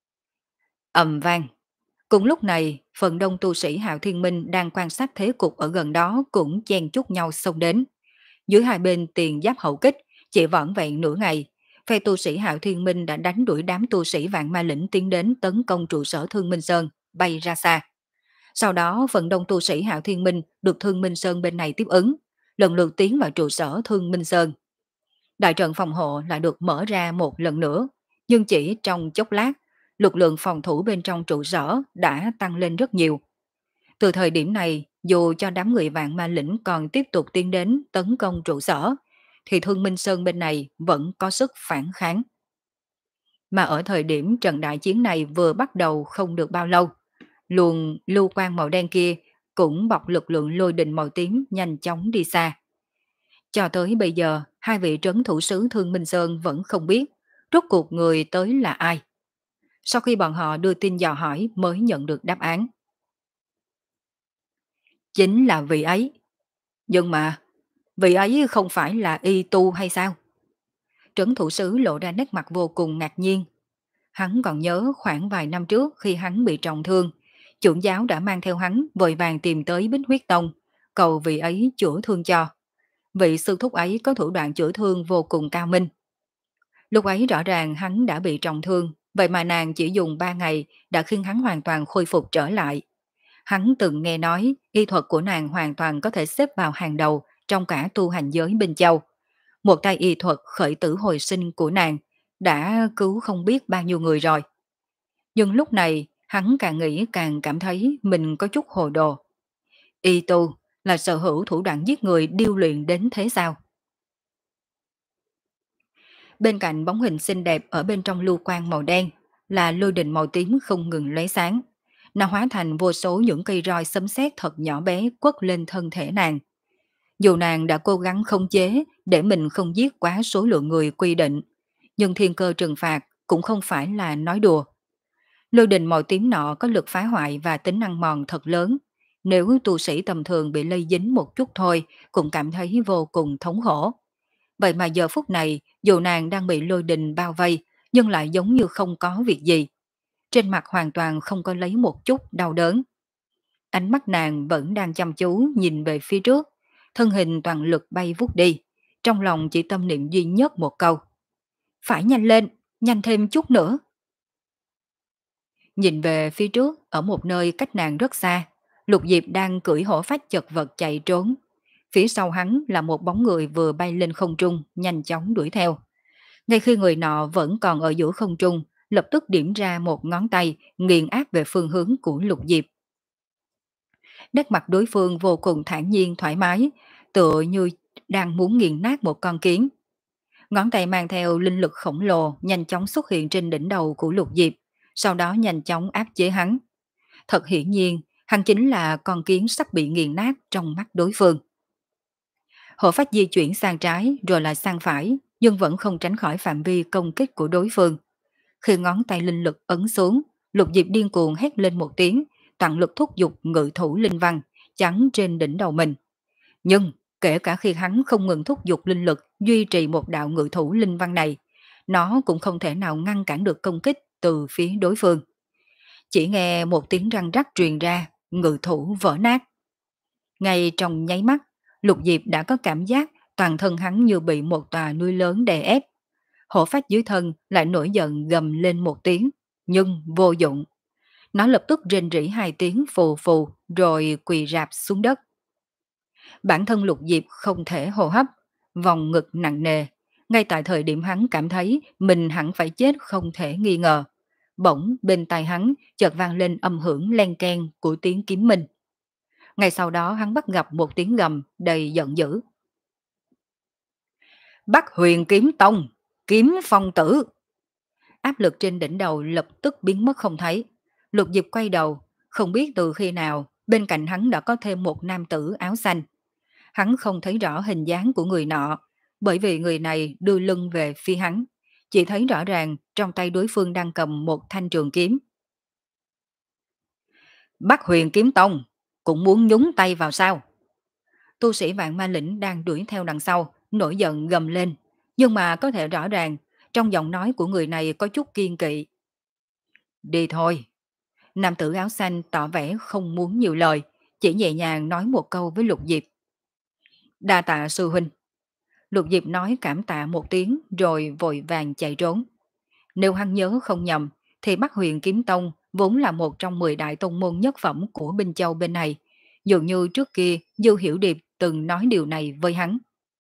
Ầm vang. Cùng lúc này, phần đông tu sĩ Hạo Thiên Minh đang quan sát thế cục ở gần đó cũng chen chúc nhau xông đến. Dưới hai bên tiền giáp hậu kích, chỉ vỏn vẹn nửa ngày, phe tu sĩ Hạo Thiên Minh đã đánh đuổi đám tu sĩ Vạn Ma Lĩnh tiến đến tấn công trụ sở Thương Minh Sơn, bay ra xa. Sau đó, phần đông tu sĩ Hạo Thiên Minh được Thương Minh Sơn bên này tiếp ứng, lần lượt tiến vào trụ sở Thương Minh Sơn. Đại trận phòng hộ lại được mở ra một lần nữa, nhưng chỉ trong chốc lát, lực lượng phòng thủ bên trong trụ sở đã tăng lên rất nhiều. Từ thời điểm này, dù cho đám người Vạn Ma Lĩnh còn tiếp tục tiến đến tấn công trụ sở, thì Thương Minh Sơn bên này vẫn có sức phản kháng. Mà ở thời điểm trận đại chiến này vừa bắt đầu không được bao lâu, luồng lưu quang màu đen kia cũng bọc lực lượng lôi đình màu tím nhanh chóng đi xa. Cho tới bây giờ, hai vị trấn thủ sứ Thương Minh Sơn vẫn không biết rốt cuộc người tới là ai. Sau khi bọn họ đưa tin dò hỏi mới nhận được đáp án. Chính là vị ấy. Nhưng mà, vị ấy không phải là y tu hay sao? Trấn thủ sứ lộ ra nét mặt vô cùng ngạc nhiên. Hắn còn nhớ khoảng vài năm trước khi hắn bị trọng thương, trưởng giáo đã mang theo hắn vội vàng tìm tới Bích Huyết Tông, cầu vị ấy chữa thương cho. Vị sư thúc ấy có thủ đoạn chữa thương vô cùng cao minh. Lúc ấy rõ ràng hắn đã bị trọng thương, vậy mà nàng chỉ dùng ba ngày đã khiến hắn hoàn toàn khôi phục trở lại. Hắn từng nghe nói y thuật của nàng hoàn toàn có thể xếp vào hàng đầu trong cả tu hành giới bên châu. Một tay y thuật khởi tử hồi sinh của nàng đã cứu không biết bao nhiêu người rồi. Nhưng lúc này hắn càng nghĩ càng cảm thấy mình có chút hồ đồ. Y tu là sở hữu thủ đoạn giết người điêu luyện đến thế sao? Bên cạnh bóng hình xinh đẹp ở bên trong lưu quang màu đen là lôi đình màu tím không ngừng lóe sáng. Nó hóa thành vô số những cây roi sấm sét thật nhỏ bé quất lên thân thể nàng. Dù nàng đã cố gắng khống chế để mình không giết quá số lượng người quy định, nhưng thiên cơ trừng phạt cũng không phải là nói đùa. Lôi đình màu tím nọ có lực phá hoại và tính ăn mòn thật lớn. Nếu tu sĩ tầm thường bị lây dính một chút thôi cũng cảm thấy vô cùng thống khổ. Vậy mà giờ phút này, dù nàng đang bị lôi đình bao vây, nhưng lại giống như không có việc gì. Trên mặt hoàn toàn không có lấy một chút đau đớn. Ánh mắt nàng vẫn đang chăm chú nhìn về phía trước, thân hình toàn lực bay vút đi, trong lòng chỉ tâm niệm duy nhất một câu. Phải nhanh lên, nhanh thêm chút nữa. Nhìn về phía trước, ở một nơi cách nàng rất xa, Lục Diệp đang cưỡi hổ phách chật vật chạy trốn. Phía sau hắn là một bóng người vừa bay lên không trung, nhanh chóng đuổi theo. Ngay khi người nọ vẫn còn ở giữa không trung, lập tức điểm ra một ngón tay, nghiền áp về phương hướng của Lục Diệp. Nét mặt đối phương vô cùng thản nhiên thoải mái, tựa như đang muốn nghiền nát một con kiến. Ngón tay mang theo linh lực khổng lồ nhanh chóng xuất hiện trên đỉnh đầu của Lục Diệp, sau đó nhanh chóng áp chế hắn. Thật hiển nhiên, hắn chính là con kiến sắp bị nghiền nát trong mắt đối phương. Hổ phách di chuyển sang trái rồi lại sang phải, nhưng vẫn không tránh khỏi phạm vi công kích của đối phương. Khi ngón tay linh lực ấn xuống, Lục Diệp điên cuồng hét lên một tiếng, toàn lực thúc giục ngự thủ linh văn, chắn trên đỉnh đầu mình. Nhưng, kể cả khi hắn không ngừng thúc giục linh lực duy trì một đạo ngự thủ linh văn này, nó cũng không thể nào ngăn cản được công kích từ phía đối phương. Chỉ nghe một tiếng răng rắc truyền ra, ngự thủ vỡ nát. Ngay trong nháy mắt, Lục Diệp đã có cảm giác toàn thân hắn như bị một tòa núi lớn đè ép. Hổ phách dưới thân lại nổi giận gầm lên một tiếng, nhưng vô dụng. Nó lập tức rên rỉ hai tiếng phù phù rồi quỳ rạp xuống đất. Bản thân Lục Diệp không thể hô hấp, vòng ngực nặng nề. Ngay tại thời điểm hắn cảm thấy mình hẳn phải chết không thể nghi ngờ. Bỗng bên tai hắn chợt vang lên âm hưởng len keng của tiếng kiếm minh. Ngay sau đó hắn bắt gặp một tiếng gầm đầy giận dữ. Bắc Huyền Kiếm Tông, kiếm phong tử. Áp lực trên đỉnh đầu lập tức biến mất không thấy. Lục Diệp quay đầu, không biết từ khi nào bên cạnh hắn đã có thêm một nam tử áo xanh. Hắn không thấy rõ hình dáng của người nọ, bởi vì người này đưa lưng về phía hắn. Chỉ thấy rõ ràng trong tay đối phương đang cầm một thanh trường kiếm. Bắc Huyền Kiếm Tông, cũng muốn nhúng tay vào sao? Tu sĩ Vạn Ma Lĩnh đang đuổi theo đằng sau, nổi giận gầm lên. Nhưng mà có thể rõ ràng, trong giọng nói của người này có chút kiên kỵ. Đi thôi. Nam tử áo xanh tỏ vẻ không muốn nhiều lời, chỉ nhẹ nhàng nói một câu với Lục Diệp. Đa tạ sư huynh. Lục Diệp nói cảm tạ một tiếng rồi vội vàng chạy trốn. Nếu hắn nhớ không nhầm, thì Bắc Huyền Kiếm Tông vốn là một trong mười đại tông môn nhất phẩm của Binh Châu bên này. Dường như trước kia Dư Hiểu Điệp từng nói điều này với hắn.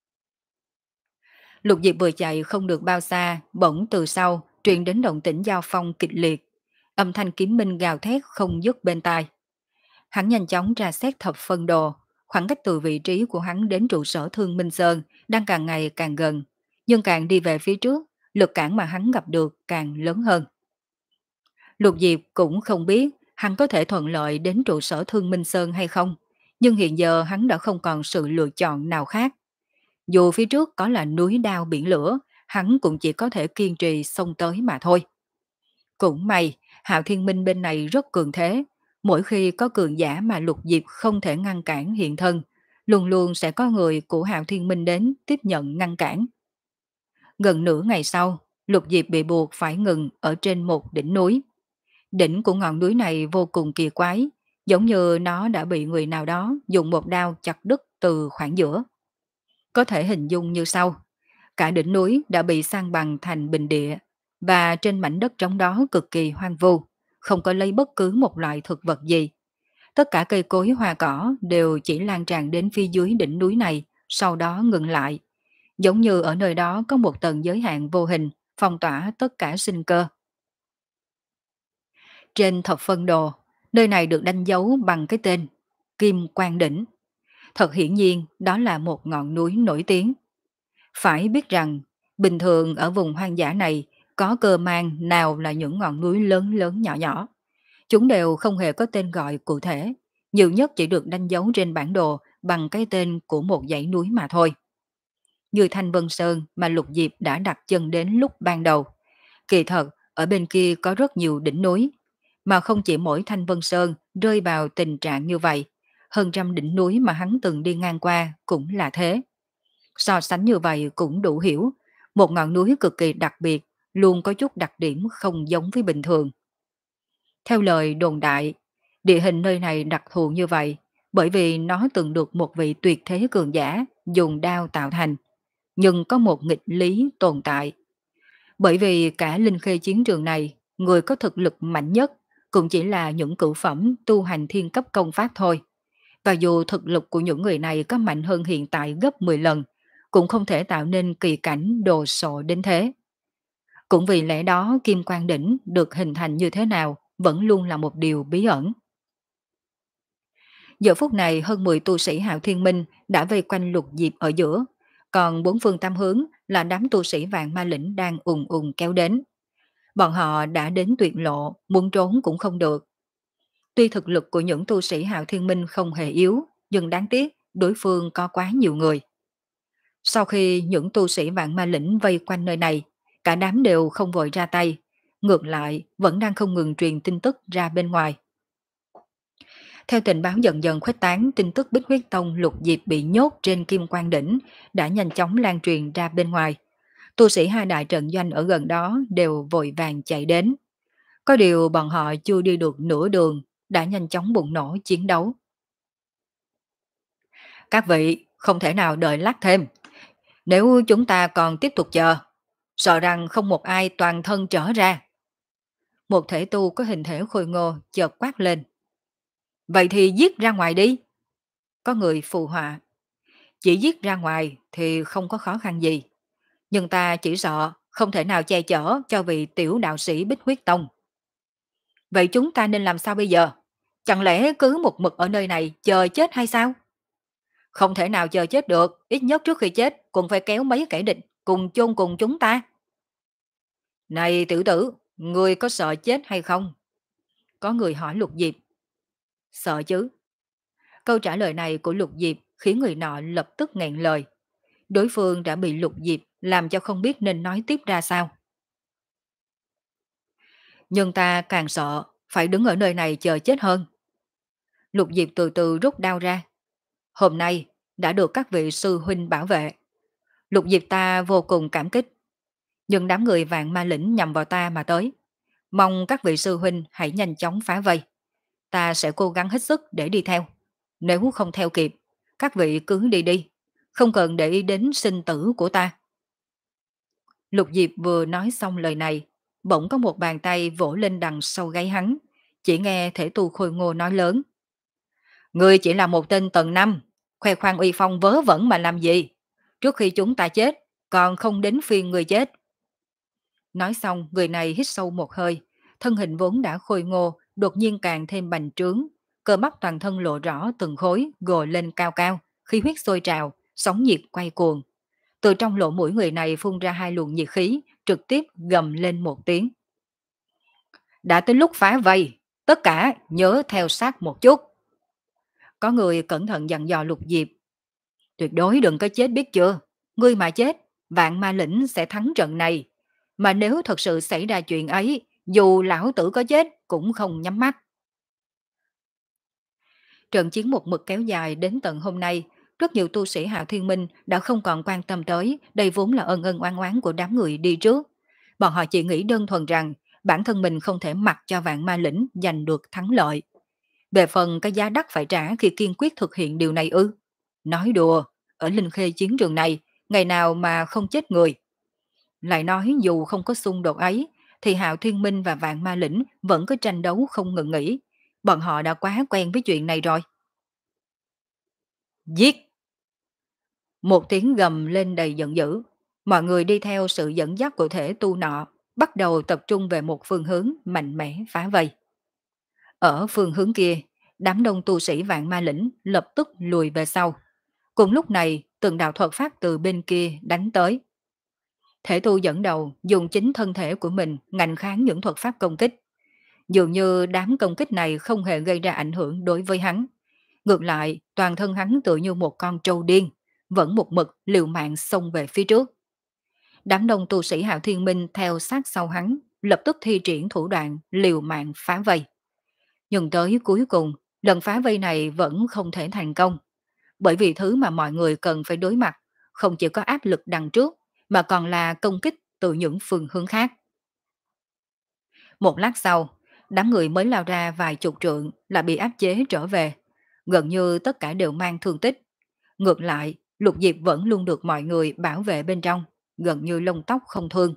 Lục Diệp vừa chạy không được bao xa, bỗng từ sau truyền đến động tĩnh giao phong kịch liệt. Âm thanh kiếm minh gào thét không dứt bên tai. Hắn nhanh chóng ra xét thập phân đồ, khoảng cách từ vị trí của hắn đến trụ sở Thương Minh Sơn đang càng ngày càng gần, nhưng càng đi về phía trước, lực cản mà hắn gặp được càng lớn hơn. Lục Diệp cũng không biết hắn có thể thuận lợi đến trụ sở Thương Minh Sơn hay không, nhưng hiện giờ hắn đã không còn sự lựa chọn nào khác. Dù phía trước có là núi đao biển lửa, hắn cũng chỉ có thể kiên trì xông tới mà thôi. Cũng may, Hạo Thiên Minh bên này rất cường thế. Mỗi khi có cường giả mà Lục Diệp không thể ngăn cản hiện thân, luôn luôn sẽ có người của Hạo Thiên Minh đến tiếp nhận ngăn cản. Gần nửa ngày sau, Lục Diệp bị buộc phải ngừng ở trên một đỉnh núi. Đỉnh của ngọn núi này vô cùng kỳ quái, giống như nó đã bị người nào đó dùng một đao chặt đứt từ khoảng giữa. Có thể hình dung như sau. Cả đỉnh núi đã bị san bằng thành bình địa, và trên mảnh đất trống đó cực kỳ hoang vu, không có lấy bất cứ một loại thực vật gì. Tất cả cây cối hoa cỏ đều chỉ lan tràn đến phía dưới đỉnh núi này, sau đó ngừng lại. Giống như ở nơi đó có một tầng giới hạn vô hình, phong tỏa tất cả sinh cơ. Trên thập phân đồ, nơi này được đánh dấu bằng cái tên Kim Quang Đỉnh. Thật hiển nhiên đó là một ngọn núi nổi tiếng. Phải biết rằng, bình thường ở vùng hoang dã này có cơ mang nào là những ngọn núi lớn lớn nhỏ nhỏ. Chúng đều không hề có tên gọi cụ thể, nhiều nhất chỉ được đánh dấu trên bản đồ bằng cái tên của một dãy núi mà thôi. Như Thanh Vân Sơn mà Lục Diệp đã đặt chân đến lúc ban đầu. Kỳ thật, ở bên kia có rất nhiều đỉnh núi, mà không chỉ mỗi Thanh Vân Sơn rơi vào tình trạng như vậy. Hơn trăm đỉnh núi mà hắn từng đi ngang qua cũng là thế. So sánh như vậy cũng đủ hiểu, một ngọn núi cực kỳ đặc biệt, luôn có chút đặc điểm không giống với bình thường. Theo lời đồn đại, địa hình nơi này đặc thù như vậy, bởi vì nó từng được một vị tuyệt thế cường giả dùng đao tạo thành, nhưng có một nghịch lý tồn tại. Bởi vì cả linh khê chiến trường này, người có thực lực mạnh nhất cũng chỉ là những cửu phẩm tu hành thiên cấp công pháp thôi. Và dù thực lực của những người này có mạnh hơn hiện tại gấp mười lần, cũng không thể tạo nên kỳ cảnh đồ sộ đến thế. Cũng vì lẽ đó Kim Quang Đỉnh được hình thành như thế nào vẫn luôn là một điều bí ẩn. Giờ phút này hơn mười tu sĩ Hạo Thiên Minh đã vây quanh Lục Diệp ở giữa, còn bốn phương tam hướng là đám tu sĩ Vạn Ma Lĩnh đang ùn ùn kéo đến. Bọn họ đã đến tuyệt lộ, muốn trốn cũng không được. Tuy thực lực của những tu sĩ Hạo Thiên Minh không hề yếu, nhưng đáng tiếc đối phương có quá nhiều người. Sau khi những tu sĩ Vạn Ma Lĩnh vây quanh nơi này, cả đám đều không vội ra tay, ngược lại vẫn đang không ngừng truyền tin tức ra bên ngoài. Theo tình báo dần dần khuếch tán, tin tức Bích Huyết Tông Lục Diệp bị nhốt trên Kim Quang Đỉnh đã nhanh chóng lan truyền ra bên ngoài. Tu sĩ hai đại trận doanh ở gần đó đều vội vàng chạy đến. Có điều bọn họ chưa đi được nửa đường, đã nhanh chóng bùng nổ chiến đấu. Các vị không thể nào đợi lát thêm. Nếu chúng ta còn tiếp tục chờ, sợ rằng không một ai toàn thân trở ra. Một thể tu có hình thể khôi ngô chợt quát lên. Vậy thì giết ra ngoài đi. Có người phù họa. Chỉ giết ra ngoài thì không có khó khăn gì. Nhưng ta chỉ sợ không thể nào che chở cho vị tiểu đạo sĩ Bích Huyết Tông. Vậy chúng ta nên làm sao bây giờ? Chẳng lẽ cứ một mực ở nơi này chờ chết hay sao? Không thể nào chờ chết được, ít nhất trước khi chết cũng phải kéo mấy kẻ địch cùng chôn cùng chúng ta. Này tiểu tử, ngươi có sợ chết hay không? Có người hỏi Lục Diệp. Sợ chứ. Câu trả lời này của Lục Diệp khiến người nọ lập tức nghẹn lời. Đối phương đã bị Lục Diệp làm cho không biết nên nói tiếp ra sao. Nhưng ta càng sợ, phải đứng ở nơi này chờ chết hơn. Lục Diệp từ từ rút đao ra. Hôm nay đã được các vị sư huynh bảo vệ. Lục Diệp ta vô cùng cảm kích. Nhưng đám người vạn ma lĩnh nhằm vào ta mà tới. Mong các vị sư huynh hãy nhanh chóng phá vây. Ta sẽ cố gắng hết sức để đi theo. Nếu không theo kịp, các vị cứ đi đi. Không cần để ý đến sinh tử của ta. Lục Diệp vừa nói xong lời này, bỗng có một bàn tay vỗ lên đằng sau gáy hắn. Chỉ nghe thể tu khôi ngô nói lớn. Ngươi chỉ là một tên tầng năm, khoe khoang uy phong vớ vẩn mà làm gì? Trước khi chúng ta chết, còn không đến phiên người chết. Nói xong, người này hít sâu một hơi, thân hình vốn đã khôi ngô, đột nhiên càng thêm bành trướng, cơ bắp toàn thân lộ rõ từng khối, gồ lên cao cao, khí huyết sôi trào, sóng nhiệt quay cuồng. Từ trong lỗ mũi người này phun ra hai luồng nhiệt khí, trực tiếp gầm lên một tiếng. Đã tới lúc phá vây, tất cả nhớ theo sát một chút. Có người cẩn thận dặn dò Lục Diệp. Tuyệt đối đừng có chết biết chưa? Ngươi mà chết, vạn ma lĩnh sẽ thắng trận này. Mà nếu thật sự xảy ra chuyện ấy, dù lão tử có chết cũng không nhắm mắt. Trận chiến một mực kéo dài đến tận hôm nay, rất nhiều tu sĩ Hạo Thiên Minh đã không còn quan tâm tới, đây vốn là ân ân oán oán của đám người đi trước. Bọn họ chỉ nghĩ đơn thuần rằng bản thân mình không thể mặc cho vạn ma lĩnh giành được thắng lợi. Về phần cái giá đắt phải trả khi kiên quyết thực hiện điều này ư? Nói đùa, ở Linh Khê chiến trường này, ngày nào mà không chết người. Lại nói dù không có xung đột ấy, thì Hạo Thiên Minh và Vạn Ma Lĩnh vẫn có tranh đấu không ngừng nghỉ. Bọn họ đã quá quen với chuyện này rồi. Giết! Một tiếng gầm lên đầy giận dữ. Mọi người đi theo sự dẫn dắt của thể tu nọ, bắt đầu tập trung về một phương hướng mạnh mẽ phá vây. Ở phương hướng kia, đám đông tu sĩ Vạn Ma Lĩnh lập tức lùi về sau. Cùng lúc này, từng đạo thuật pháp từ bên kia đánh tới. Thể tu dẫn đầu dùng chính thân thể của mình ngạnh kháng những thuật pháp công kích. Dường như đám công kích này không hề gây ra ảnh hưởng đối với hắn. Ngược lại, toàn thân hắn tựa như một con trâu điên, vẫn một mực liều mạng xông về phía trước. Đám đông tu sĩ Hạo Thiên Minh theo sát sau hắn, lập tức thi triển thủ đoạn liều mạng phá vây. Nhưng tới cuối cùng, lần phá vây này vẫn không thể thành công. Bởi vì thứ mà mọi người cần phải đối mặt, không chỉ có áp lực đằng trước, mà còn là công kích từ những phương hướng khác. Một lát sau, đám người mới lao ra vài chục trượng là bị áp chế trở về. Gần như tất cả đều mang thương tích. Ngược lại, Lục Diệp vẫn luôn được mọi người bảo vệ bên trong, gần như lông tóc không thương.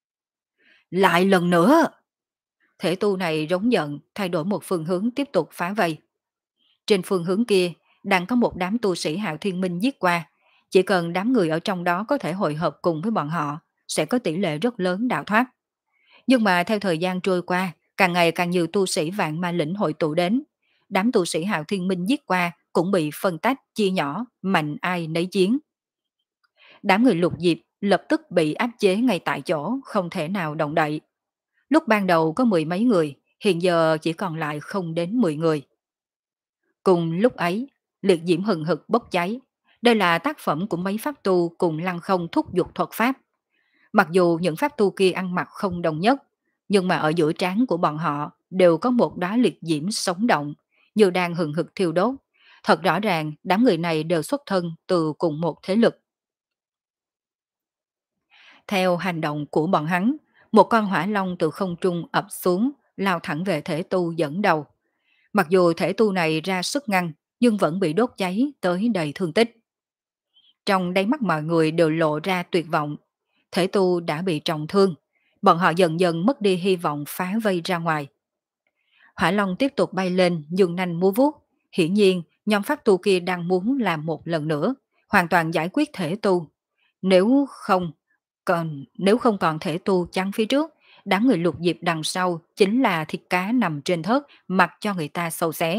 Lại lần nữa! Thể tu này rống giận, thay đổi một phương hướng tiếp tục phá vây. Trên phương hướng kia, đang có một đám tu sĩ Hạo Thiên Minh giết qua. Chỉ cần đám người ở trong đó có thể hội hợp cùng với bọn họ, sẽ có tỷ lệ rất lớn đào thoát. Nhưng mà theo thời gian trôi qua, càng ngày càng nhiều tu sĩ Vạn Ma Lĩnh hội tụ đến. Đám tu sĩ Hạo Thiên Minh giết qua cũng bị phân tách, chia nhỏ, mạnh ai nấy chiến. Đám người Lục Diệp lập tức bị áp chế ngay tại chỗ, không thể nào động đậy. Lúc ban đầu có mười mấy người, hiện giờ chỉ còn lại không đến mười người. Cùng lúc ấy, liệt diễm hừng hực bốc cháy. Đây là tác phẩm của mấy pháp tu cùng lăng không thúc giục thuật pháp. Mặc dù những pháp tu kia ăn mặc không đồng nhất, nhưng mà ở giữa trán của bọn họ đều có một đóa liệt diễm sống động, như đang hừng hực thiêu đốt. Thật rõ ràng đám người này đều xuất thân từ cùng một thế lực. Theo hành động của bọn hắn, một con hỏa long từ không trung ập xuống, lao thẳng về thể tu dẫn đầu. Mặc dù thể tu này ra sức ngăn, nhưng vẫn bị đốt cháy tới đầy thương tích. Trong đáy mắt mọi người đều lộ ra tuyệt vọng. Thể tu đã bị trọng thương, Bọn họ dần dần mất đi hy vọng phá vây ra ngoài. Hỏa Long tiếp tục bay lên, dương nanh múa vuốt. Hiển nhiên, nhóm pháp tu kia đang muốn làm một lần nữa, hoàn toàn giải quyết thể tu. Nếu không, còn nếu không còn thể tu chắn phía trước, đám người Lục Diệp đằng sau chính là thịt cá nằm trên thớt, mặc cho người ta sâu xé.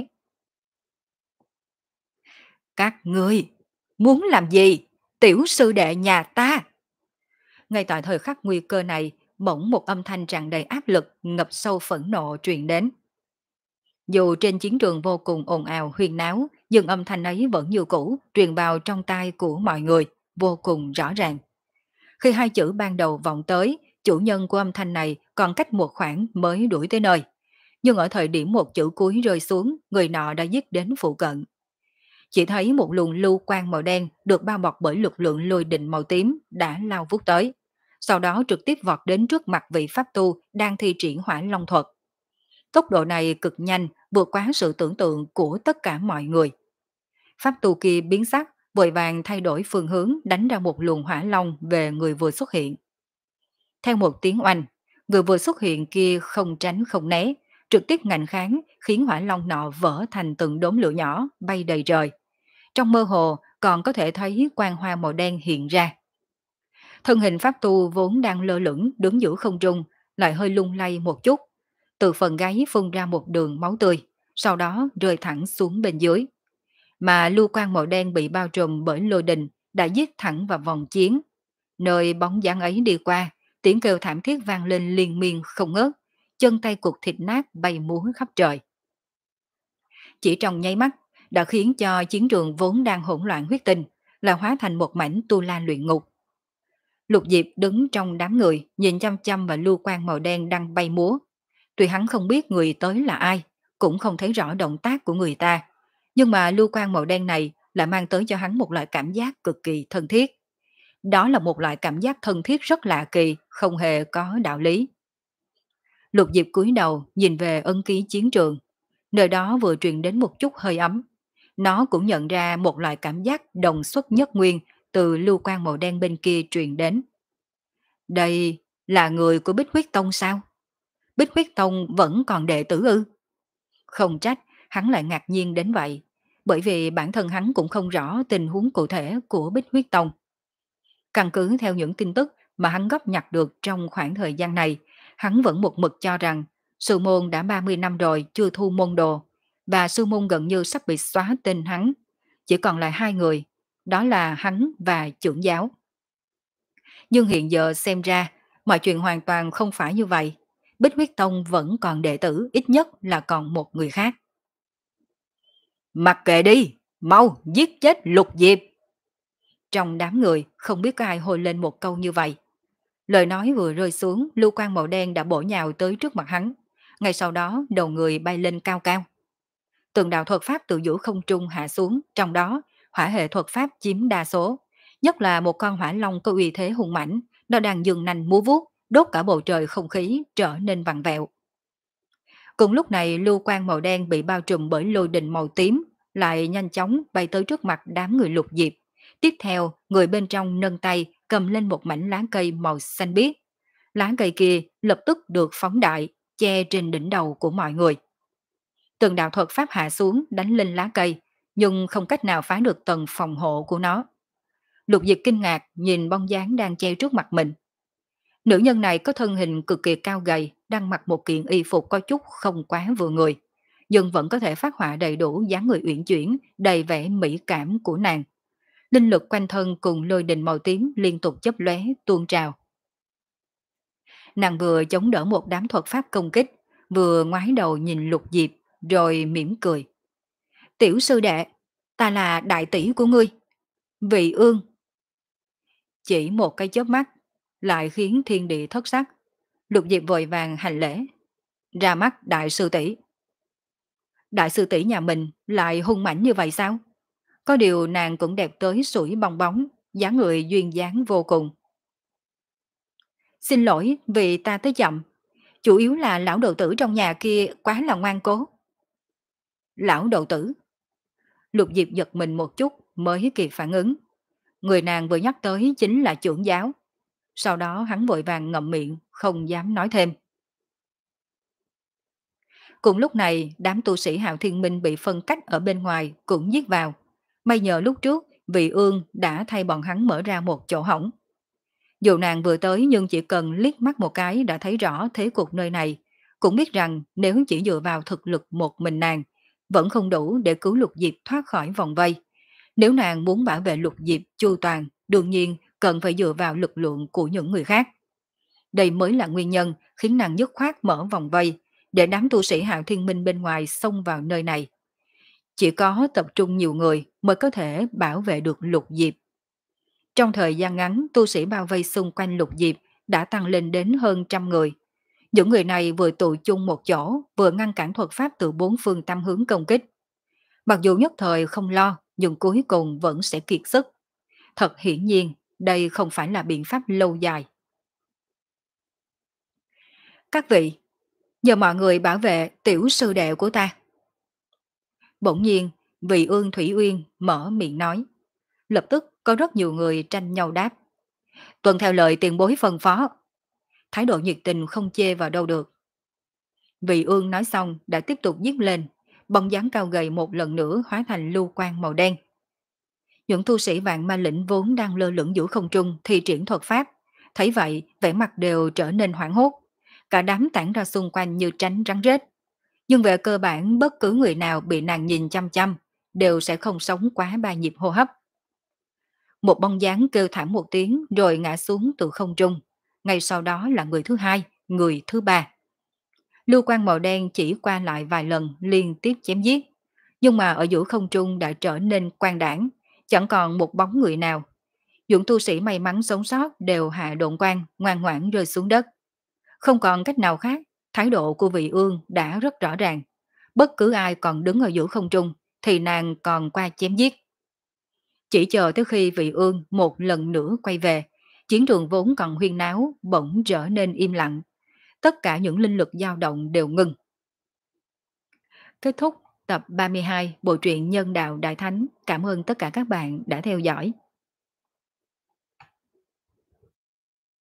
Các ngươi muốn làm gì? Tiểu sư đệ nhà ta! Ngay tại thời khắc nguy cơ này, bỗng một âm thanh tràn đầy áp lực, ngập sâu phẫn nộ truyền đến. Dù trên chiến trường vô cùng ồn ào huyên náo, nhưng âm thanh ấy vẫn như cũ, truyền vào trong tai của mọi người, vô cùng rõ ràng. Khi hai chữ ban đầu vọng tới, chủ nhân của âm thanh này còn cách một khoảng mới đuổi tới nơi. Nhưng ở thời điểm một chữ cuối rơi xuống, người nọ đã giết đến phụ cận. Chỉ thấy một luồng lưu quang màu đen được bao bọc bởi lực lượng lôi đình màu tím đã lao vút tới. Sau đó trực tiếp vọt đến trước mặt vị pháp tu đang thi triển hỏa long thuật. Tốc độ này cực nhanh, vượt quá sự tưởng tượng của tất cả mọi người. Pháp tu kia biến sắc, vội vàng thay đổi phương hướng đánh ra một luồng hỏa long về người vừa xuất hiện. Theo một tiếng oanh, người vừa xuất hiện kia không tránh không né, trực tiếp ngạnh kháng khiến hỏa long nọ vỡ thành từng đốm lửa nhỏ bay đầy trời. Trong mơ hồ còn có thể thấy quang hoa màu đen hiện ra. Thân hình pháp tu vốn đang lơ lửng đứng giữa không trung, lại hơi lung lay một chút. Từ phần gáy phun ra một đường máu tươi, sau đó rơi thẳng xuống bên dưới. Mà lưu quang màu đen bị bao trùm bởi lôi đình đã giết thẳng vào vòng chiến. Nơi bóng dáng ấy đi qua, tiếng kêu thảm thiết vang lên liên miên không ngớt, chân tay cục thịt nát bay múa khắp trời. Chỉ trong nháy mắt, đã khiến cho chiến trường vốn đang hỗn loạn huyết tinh, là hóa thành một mảnh tu la luyện ngục. Lục Diệp đứng trong đám người, nhìn chăm chăm vào lưu quang màu đen đang bay múa. Tuy hắn không biết người tới là ai, cũng không thấy rõ động tác của người ta, nhưng mà lưu quang màu đen này lại mang tới cho hắn một loại cảm giác cực kỳ thân thiết. Đó là một loại cảm giác thân thiết rất lạ kỳ, không hề có đạo lý. Lục Diệp cúi đầu nhìn về ấn ký chiến trường, nơi đó vừa truyền đến một chút hơi ấm. Nó cũng nhận ra một loại cảm giác đồng xuất nhất nguyên từ lưu quang màu đen bên kia truyền đến. Đây là người của Bích Huyết Tông sao? Bích Huyết Tông vẫn còn đệ tử ư? Không trách, hắn lại ngạc nhiên đến vậy, bởi vì bản thân hắn cũng không rõ tình huống cụ thể của Bích Huyết Tông. Căn cứ theo những tin tức mà hắn góp nhặt được trong khoảng thời gian này, hắn vẫn một mực cho rằng sư môn đã ba mươi năm rồi chưa thu môn đồ, và sư môn gần như sắp bị xóa tên hắn. Chỉ còn lại hai người, đó là hắn và trưởng giáo. Nhưng hiện giờ xem ra, mọi chuyện hoàn toàn không phải như vậy. Bích Huyết Tông vẫn còn đệ tử, ít nhất là còn một người khác. Mặc kệ đi, mau giết chết Lục Diệp. Trong đám người không biết có ai hồi lên một câu như vậy. Lời nói vừa rơi xuống, lưu quang màu đen đã bổ nhào tới trước mặt hắn. Ngay sau đó đầu người bay lên cao cao. Từng đạo thuật pháp từ giữa không trung hạ xuống, trong đó hỏa hệ thuật pháp chiếm đa số. Nhất là một con hỏa long có uy thế hùng mãnh, nó đang dừng nành múa vuốt, đốt cả bầu trời không khí trở nên vặn vẹo. Cùng lúc này lưu quang màu đen bị bao trùm bởi lôi đình màu tím, lại nhanh chóng bay tới trước mặt đám người Lục Diệp. Tiếp theo, người bên trong nâng tay cầm lên một mảnh lá cây màu xanh biếc. Lá cây kia lập tức được phóng đại, che trên đỉnh đầu của mọi người. Từng đạo thuật pháp hạ xuống đánh lên lá cây, nhưng không cách nào phá được tầng phòng hộ của nó. Lục Diệp kinh ngạc nhìn bóng dáng đang che trước mặt mình. Nữ nhân này có thân hình cực kỳ cao gầy, đang mặc một kiện y phục có chút không quá vừa người, nhưng vẫn có thể phát họa đầy đủ dáng người uyển chuyển, đầy vẻ mỹ cảm của nàng. Linh lực quanh thân cùng lôi đình màu tím liên tục chớp lóe tuôn trào. Nàng vừa chống đỡ một đám thuật pháp công kích, vừa ngoái đầu nhìn Lục Diệp, rồi mỉm cười. Tiểu sư đệ, ta là đại tỷ của ngươi. Vị ương. Chỉ một cái chớp mắt, lại khiến thiên địa thất sắc. Lục Diệp vội vàng hành lễ. Ra mắt đại sư tỷ. Đại sư tỷ nhà mình lại hung mãnh như vậy sao? Có điều nàng cũng đẹp tới sủi bong bóng, dáng người duyên dáng vô cùng. Xin lỗi vì ta tới chậm, chủ yếu là lão đầu tử trong nhà kia quá là ngoan cố. Lão đầu tử. Lục Diệp giật mình một chút mới kịp phản ứng. Người nàng vừa nhắc tới chính là trưởng giáo. Sau đó hắn vội vàng ngậm miệng, không dám nói thêm. Cùng lúc này, đám tu sĩ Hạo Thiên Minh bị phân cách ở bên ngoài cũng giết vào. May nhờ lúc trước, vị ương đã thay bọn hắn mở ra một chỗ hỏng. Dù nàng vừa tới nhưng chỉ cần liếc mắt một cái đã thấy rõ thế cục nơi này, cũng biết rằng nếu chỉ dựa vào thực lực một mình nàng, vẫn không đủ để cứu Lục Diệp thoát khỏi vòng vây. Nếu nàng muốn bảo vệ Lục Diệp chu toàn, đương nhiên cần phải dựa vào lực lượng của những người khác. Đây mới là nguyên nhân khiến nàng dứt khoát mở vòng vây, để đám tu sĩ Hạo Thiên Minh bên ngoài xông vào nơi này. Chỉ có tập trung nhiều người mới có thể bảo vệ được Lục Diệp. Trong thời gian ngắn, tu sĩ bao vây xung quanh Lục Diệp đã tăng lên đến hơn trăm người. Những người này vừa tụ chung một chỗ, vừa ngăn cản thuật pháp từ bốn phương tám hướng công kích. Mặc dù nhất thời không lo, nhưng cuối cùng vẫn sẽ kiệt sức. Thật hiển nhiên, đây không phải là biện pháp lâu dài. Các vị, nhờ mọi người bảo vệ tiểu sư đệ của ta. Bỗng nhiên, vị ương Thủy Uyên mở miệng nói. Lập tức có rất nhiều người tranh nhau đáp. Tuân theo lời tiền bối phân phó. Thái độ nhiệt tình không chê vào đâu được. Vị ương nói xong đã tiếp tục giết lên, bóng dáng cao gầy một lần nữa hóa thành lưu quang màu đen. Những tu sĩ vạn ma lĩnh vốn đang lơ lửng giữa không trung thi triển thuật pháp, thấy vậy vẻ mặt đều trở nên hoảng hốt, cả đám tản ra xung quanh như tránh rắn rết. Nhưng về cơ bản bất cứ người nào bị nàng nhìn chăm chăm đều sẽ không sống quá ba nhịp hô hấp. Một bóng dáng kêu thảm một tiếng rồi ngã xuống từ không trung, ngay sau đó là người thứ hai, người thứ ba. Lưu quang màu đen chỉ qua lại vài lần liên tiếp chém giết, nhưng mà ở giữa không trung đã trở nên quang đảng, chẳng còn một bóng người nào. Những tu sĩ may mắn sống sót đều hạ độn quang, ngoan ngoãn rơi xuống đất. Không còn cách nào khác, thái độ của vị ương đã rất rõ ràng. Bất cứ ai còn đứng ở giữa không trung thì nàng còn qua chém giết. Chỉ chờ tới khi vị ương một lần nữa quay về, chiến trường vốn còn huyên náo bỗng trở nên im lặng. Tất cả những linh lực dao động đều ngừng. Kết thúc tập ba mươi hai bộ truyện Nhân Đạo Đại Thánh. Cảm ơn tất cả các bạn đã theo dõi.